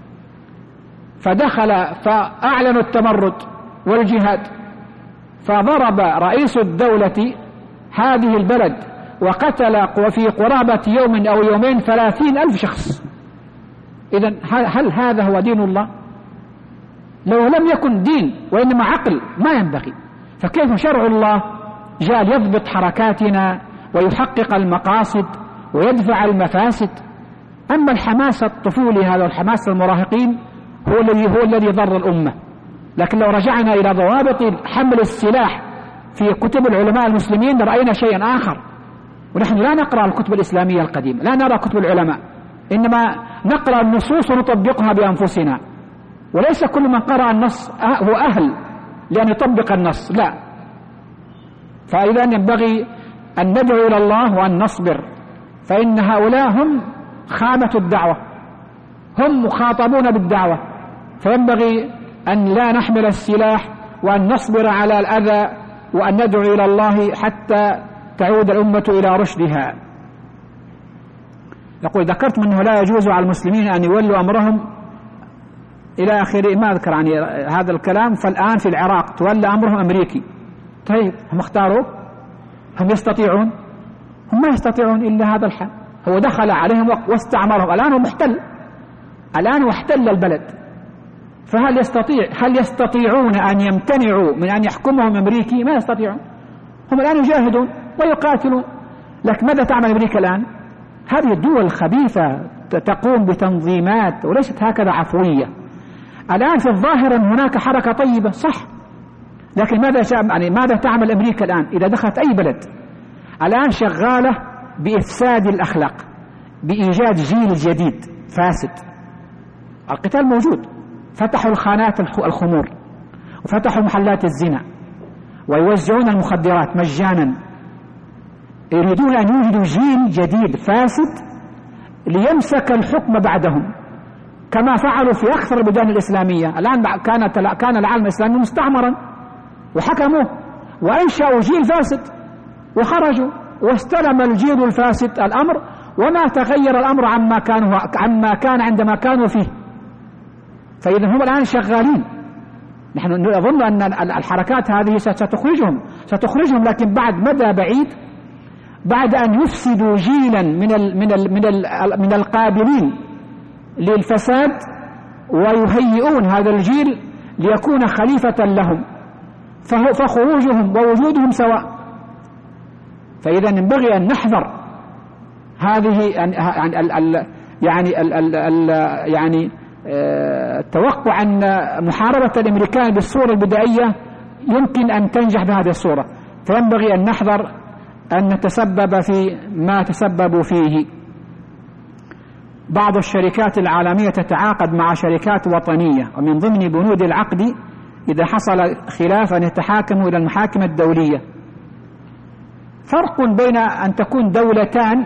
فدخل فأعلنوا التمرد والجهاد، فضرب رئيس الدولة هذه البلد وقتل في قرابة يوم أو يومين 30,000 شخص. إذن هل هذا هو دين الله؟ لو لم يكن دين وإنما عقل ما ينبغي. فكيف شرع الله جاء يضبط حركاتنا ويحقق المقاصد ويدفع المفاسد؟ أما الحماس الطفولي هذا والحماس المراهقين هو الذي ضر الأمة. لكن لو رجعنا إلى ضوابط حمل السلاح في كتب العلماء المسلمين رأينا شيئا آخر. ونحن لا نقرأ الكتب الإسلامية القديمة، لا نرى كتب العلماء، إنما نقرأ النصوص ونطبقها بأنفسنا. وليس كل من قرأ النص هو أهل لأن يطبق النص، لا. فإذا ينبغي أن ندعو إلى الله وأن نصبر، فإن هؤلاء هم خامة الدعوة، هم مخاطبون بالدعوة، فينبغي أن لا نحمل السلاح وأن نصبر على الأذى وأن ندعو إلى الله حتى تعود الأمة إلى رشدها. يقول ذكرت منه لا يجوز على المسلمين أن يولوا أمرهم إلى آخره، ما أذكر يعني هذا الكلام. فالآن في العراق تولى أمرهم أمريكي. طيب هم اختاروا؟ هم يستطيعون؟ هم ما يستطيعون إلا هذا الحال. هو دخل عليهم واستعمرهم، الآن هو محتل، الآن هو احتل البلد. فهل يستطيعون أن يمتنعوا من أن يحكمهم أمريكي؟ ما يستطيعون. هم الآن يجاهدون ويقاتلون. لكن ماذا تعمل أمريكا الآن؟ هذه الدول الخبيثة تقوم بتنظيمات وليست هكذا عفوية. الآن في الظاهر أن هناك حركة طيبة صح، لكن ماذا تعمل أمريكا الآن إذا دخلت أي بلد؟ الآن شغالة بإفساد الأخلاق، بإيجاد جيل جديد فاسد. القتال موجود، فتحوا الخانات الخمور وفتحوا محلات الزنا ويوزعون المخدرات مجانا. يريدون أن يوجدوا جيل جديد فاسد ليمسك الحكم بعدهم، كما فعلوا في أكثر البلدان الإسلامية. الآن كان العالم الإسلامي مستعمرا وحكموه وأنشأوا جيل فاسد وخرجوا، واستلم الجيل الفاسد الأمر وما تغير الأمر عما كان عندما كانوا فيه. فإذا هم الآن شغالين. نحن نظن أن الحركات هذه ستخرجهم، لكن بعد مدى بعيد، بعد أن يفسدوا جيلا من القابلين للفساد ويهيئون هذا الجيل ليكون خليفة لهم، فخروجهم ووجودهم سواء. فإذا ينبغي أن نحذر هذه يعني التوقع أن محاربة الأمريكان بالصورة البدائية يمكن أن تنجح بهذه الصورة، فينبغي أن نحذر أن نتسبب في ما تسببوا فيه. بعض الشركات العالمية تتعاقد مع شركات وطنية، ومن ضمن بنود العقد إذا حصل خلاف أن يتحاكموا إلى المحاكم الدولية. فرق بين أن تكون دولتان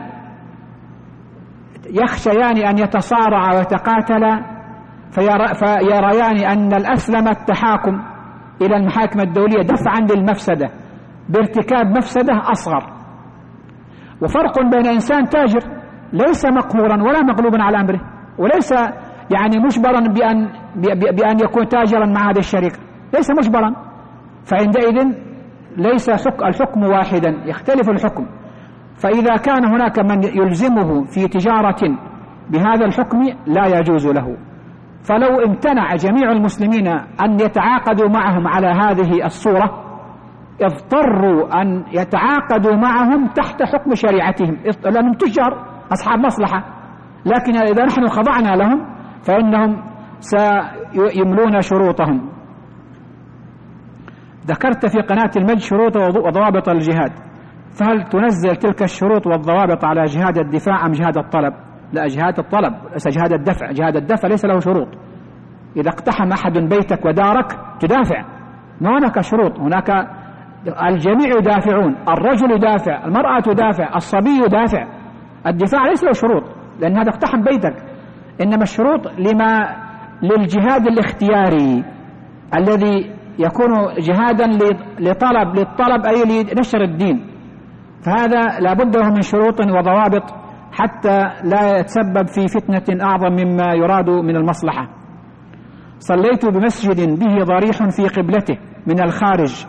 يخشيان أن يتصارعا ويتقاتلا فيريان أن الأسلم التحاكم إلى المحاكم الدولية دفعا للمفسدة بارتكاب مفسدة أصغر، وفرق بين إنسان تاجر ليس مقهورا ولا مغلوبا على أمره، وليس يعني مجبرا بأن يكون تاجرا مع هذه الشركة، ليس مجبرا. فعندئذ ليس الحكم واحدا، يختلف الحكم. فإذا كان هناك من يلزمه في تجارة بهذا الحكم لا يجوز له. فلو امتنع جميع المسلمين أن يتعاقدوا معهم على هذه الصورة اضطروا أن يتعاقدوا معهم تحت حكم شريعتهم، لأنهم تجار أصحاب مصلحة. لكن إذا نحن خضعنا لهم فإنهم سيملون شروطهم. ذكرت في قناة المجد شروط وضوابط الجهاد، فهل تنزل تلك الشروط والضوابط على جهاد الدفاع أم جهاد الطلب؟ لا، جهاد الطلب ليس جهاد الدفع. جهاد الدفع ليس له شروط. إذا اقتحم أحد بيتك ودارك تدافع، ما هناك شروط. هناك الجميع يدافعون، الرجل يدافع، المرأة تدافع، الصبي يدافع. الدفاع ليس له شروط لأن هذا اقتحم بيتك. إنما الشروط للجهاد الاختياري الذي يكون جهادا للطلب أي لنشر الدين، فهذا لا بد له من شروط وضوابط حتى لا يتسبب في فتنة أعظم مما يراد من المصلحة. صليت بمسجد به ضريح في قبلته من الخارج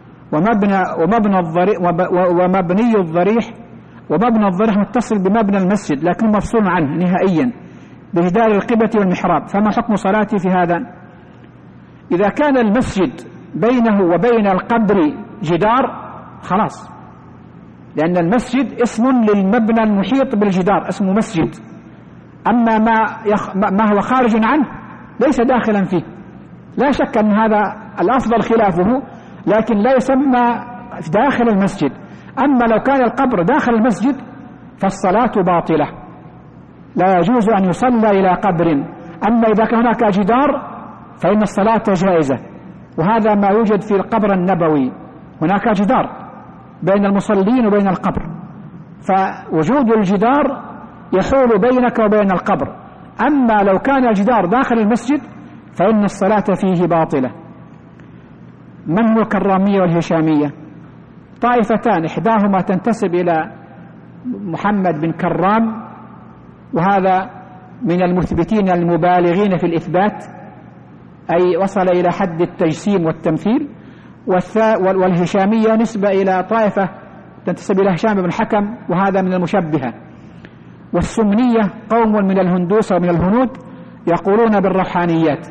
ومبني الضريح متصل بمبنى المسجد لكن مفصول عنه نهائيا بجدار القبلة والمحراب، فما حكم صلاتي في هذا؟ إذا كان المسجد بينه وبين القبر جدار خلاص، لأن المسجد اسم للمبنى المحيط بالجدار اسمه مسجد. أما ما هو خارج عنه ليس داخلا فيه. لا شك أن هذا الأفضل خلافه، لكن لا يسمى داخل المسجد. أما لو كان القبر داخل المسجد فالصلاة باطلة، لا يجوز أن يصلى إلى قبر. أما إذا كان هناك جدار فإن الصلاة جائزة، وهذا ما يوجد في القبر النبوي، هناك جدار بين المصلين وبين القبر، فوجود الجدار يحول بينك وبين القبر. أما لو كان الجدار داخل المسجد فإن الصلاة فيه باطلة. من هو الكرامية والهشامية؟ طائفتان، إحداهما تنتسب إلى محمد بن كرام، وهذا من المثبتين المبالغين في الإثبات، أي وصل إلى حد التجسيم والتمثيل. والهشامية نسبة إلى طائفة تنتسب إلى هشام بن حكم، وهذا من المشبهة. والسمنية قوم من الهندوس ومن الهنود يقولون بالروحانيات.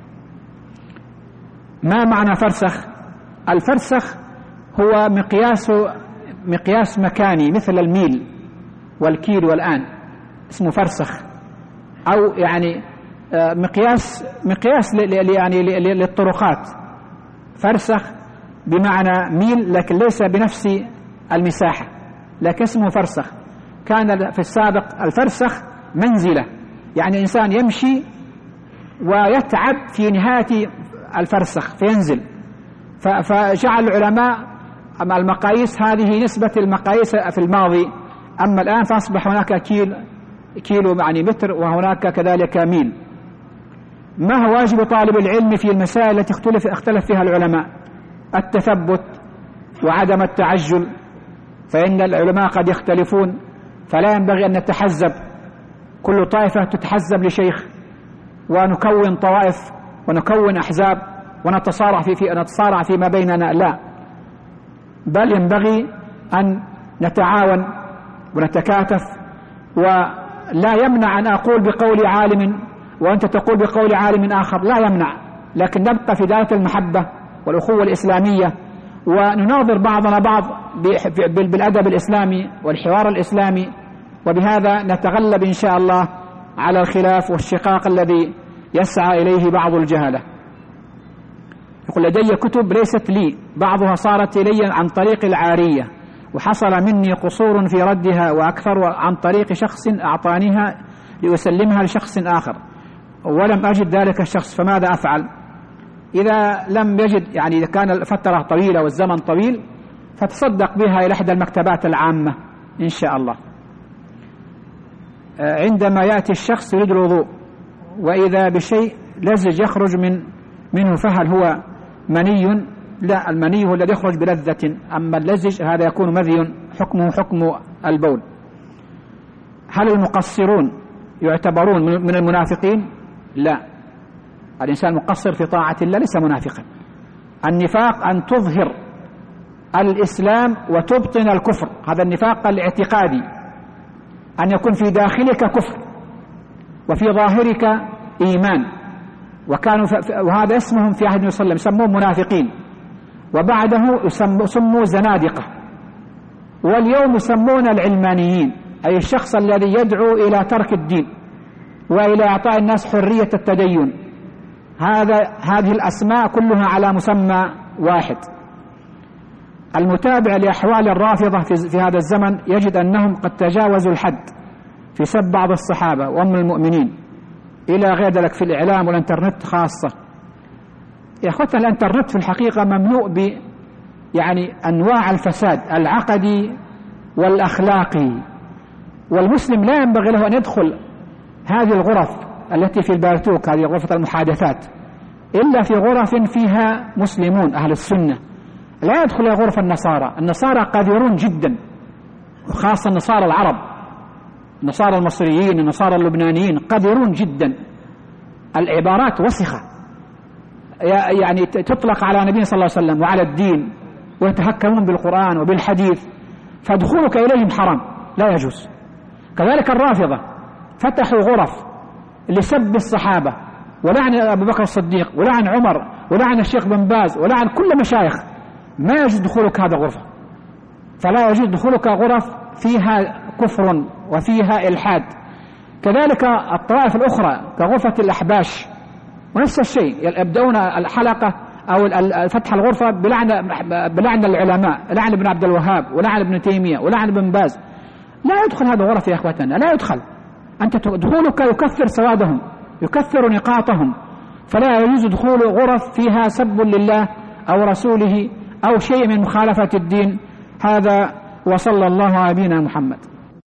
ما معنى فرسخ؟ الفرسخ هو مقياس مكاني مثل الميل والكيل والآن، اسمه فرسخ، أو يعني مقياس يعني للطرقات. فرسخ بمعنى ميل، لكن ليس بنفس المساحة، لكن اسمه فرسخ. كان في السابق الفرسخ منزلة، يعني إنسان يمشي ويتعب في نهاية الفرسخ فينزل. فجعل العلماء المقاييس هذه نسبة المقاييس في الماضي، أما الآن فأصبح هناك كيلو يعني متر، وهناك كذلك ميل. ما هو واجب طالب العلم في المسائل التي اختلف فيها العلماء؟ التثبت وعدم التعجل، فإن العلماء قد يختلفون، فلا ينبغي أن نتحزب، كل طائفة تتحزب لشيخ ونكون طوائف ونكون أحزاب ونتصارع فيما بيننا، لا، بل ينبغي أن نتعاون ونتكاتف. ولا يمنع أن أقول بقول عالم وأنت تقول بقول عالم آخر، لا يمنع، لكن نبقى في دائرة المحبة والأخوة الإسلامية، ونناظر بعضنا بعض بالأدب الإسلامي والحوار الإسلامي، وبهذا نتغلب إن شاء الله على الخلاف والشقاق الذي يسعى إليه بعض الجهلة. يقول: لدي كتب ليست لي، بعضها صارت إلي عن طريق العارية، وحصل مني قصور في ردها، وأكثر عن طريق شخص أعطانيها لأسلمها لشخص آخر، ولم أجد ذلك الشخص، فماذا أفعل؟ إذا لم يجد، يعني إذا كان الفترة طويلة والزمن طويل، فتصدق بها إلى إحدى المكتبات العامة إن شاء الله. عندما يأتي الشخص يريد الوضوء وإذا بشيء لزج يخرج منه، فهل هو مني؟ لا، المني هو الذي يخرج بلذة، أما اللزج هذا يكون مذي، حكمه حكم البول. هل المقصرون يعتبرون من المنافقين؟ لا، الإنسان مقصر في طاعة الله ليس منافقا. النفاق أن تظهر الإسلام وتبطن الكفر، هذا النفاق الاعتقادي، أن يكون في داخلك كفر وفي ظاهرك إيمان. وهذا اسمهم في عهد النبي صلى الله عليه وسلم يسمون منافقين، وبعده يسموا زنادقة، واليوم يسمون العلمانيين، أي الشخص الذي يدعو إلى ترك الدين وإلى إعطاء الناس حرية التدين. هذه الأسماء كلها على مسمى واحد. المتابع لأحوال الرافضة في هذا الزمن يجد أنهم قد تجاوزوا الحد في سب بعض الصحابة وأم المؤمنين إلى غير ذلك في الإعلام والإنترنت خاصة. يا أخوتنا، الإنترنت في الحقيقة مملوء يعني أنواع الفساد العقدي والأخلاقي، والمسلم لا ينبغي له أن يدخل هذه الغرف التي في البارتوك، هذه غرفة المحادثات، إلا في غرف فيها مسلمون أهل السنة. لا يدخل غرفة النصارى قذرون جدا، وخاصة النصارى العرب، النصارى المصريين، النصارى اللبنانيين قذرون جدا. العبارات وسخة، يعني تطلق على نبينا صلى الله عليه وسلم وعلى الدين، ويتهكمون بالقرآن وبالحديث، فدخولك إليهم حرام لا يجوز. كذلك الرافضة فتحوا غرف لسب الصحابة ولعن أبو بكر الصديق ولعن عمر ولعن الشيخ بن باز ولعن كل مشايخ، ما يجوز دخولك هذا غرفة، فلا يجوز دخولك غرف فيها كفر وفيها إلحاد. كذلك الطوائف الأخرى كغرفة الأحباش ونفس الشيء يبدأون الحلقة أو فتح الغرفة بلعن العلماء، لعن ابن عبد الوهاب ولعن ابن تيمية ولعن ابن باز. لا يدخل هذا غرف يا أخوتنا، لا يدخل. أنت دخولك يكثر سوادهم، يكثر نقاطهم، فلا يجوز دخول غرف فيها سب لله أو رسوله أو شيء من مخالفة الدين. هذا وصلى الله على نبينا محمد.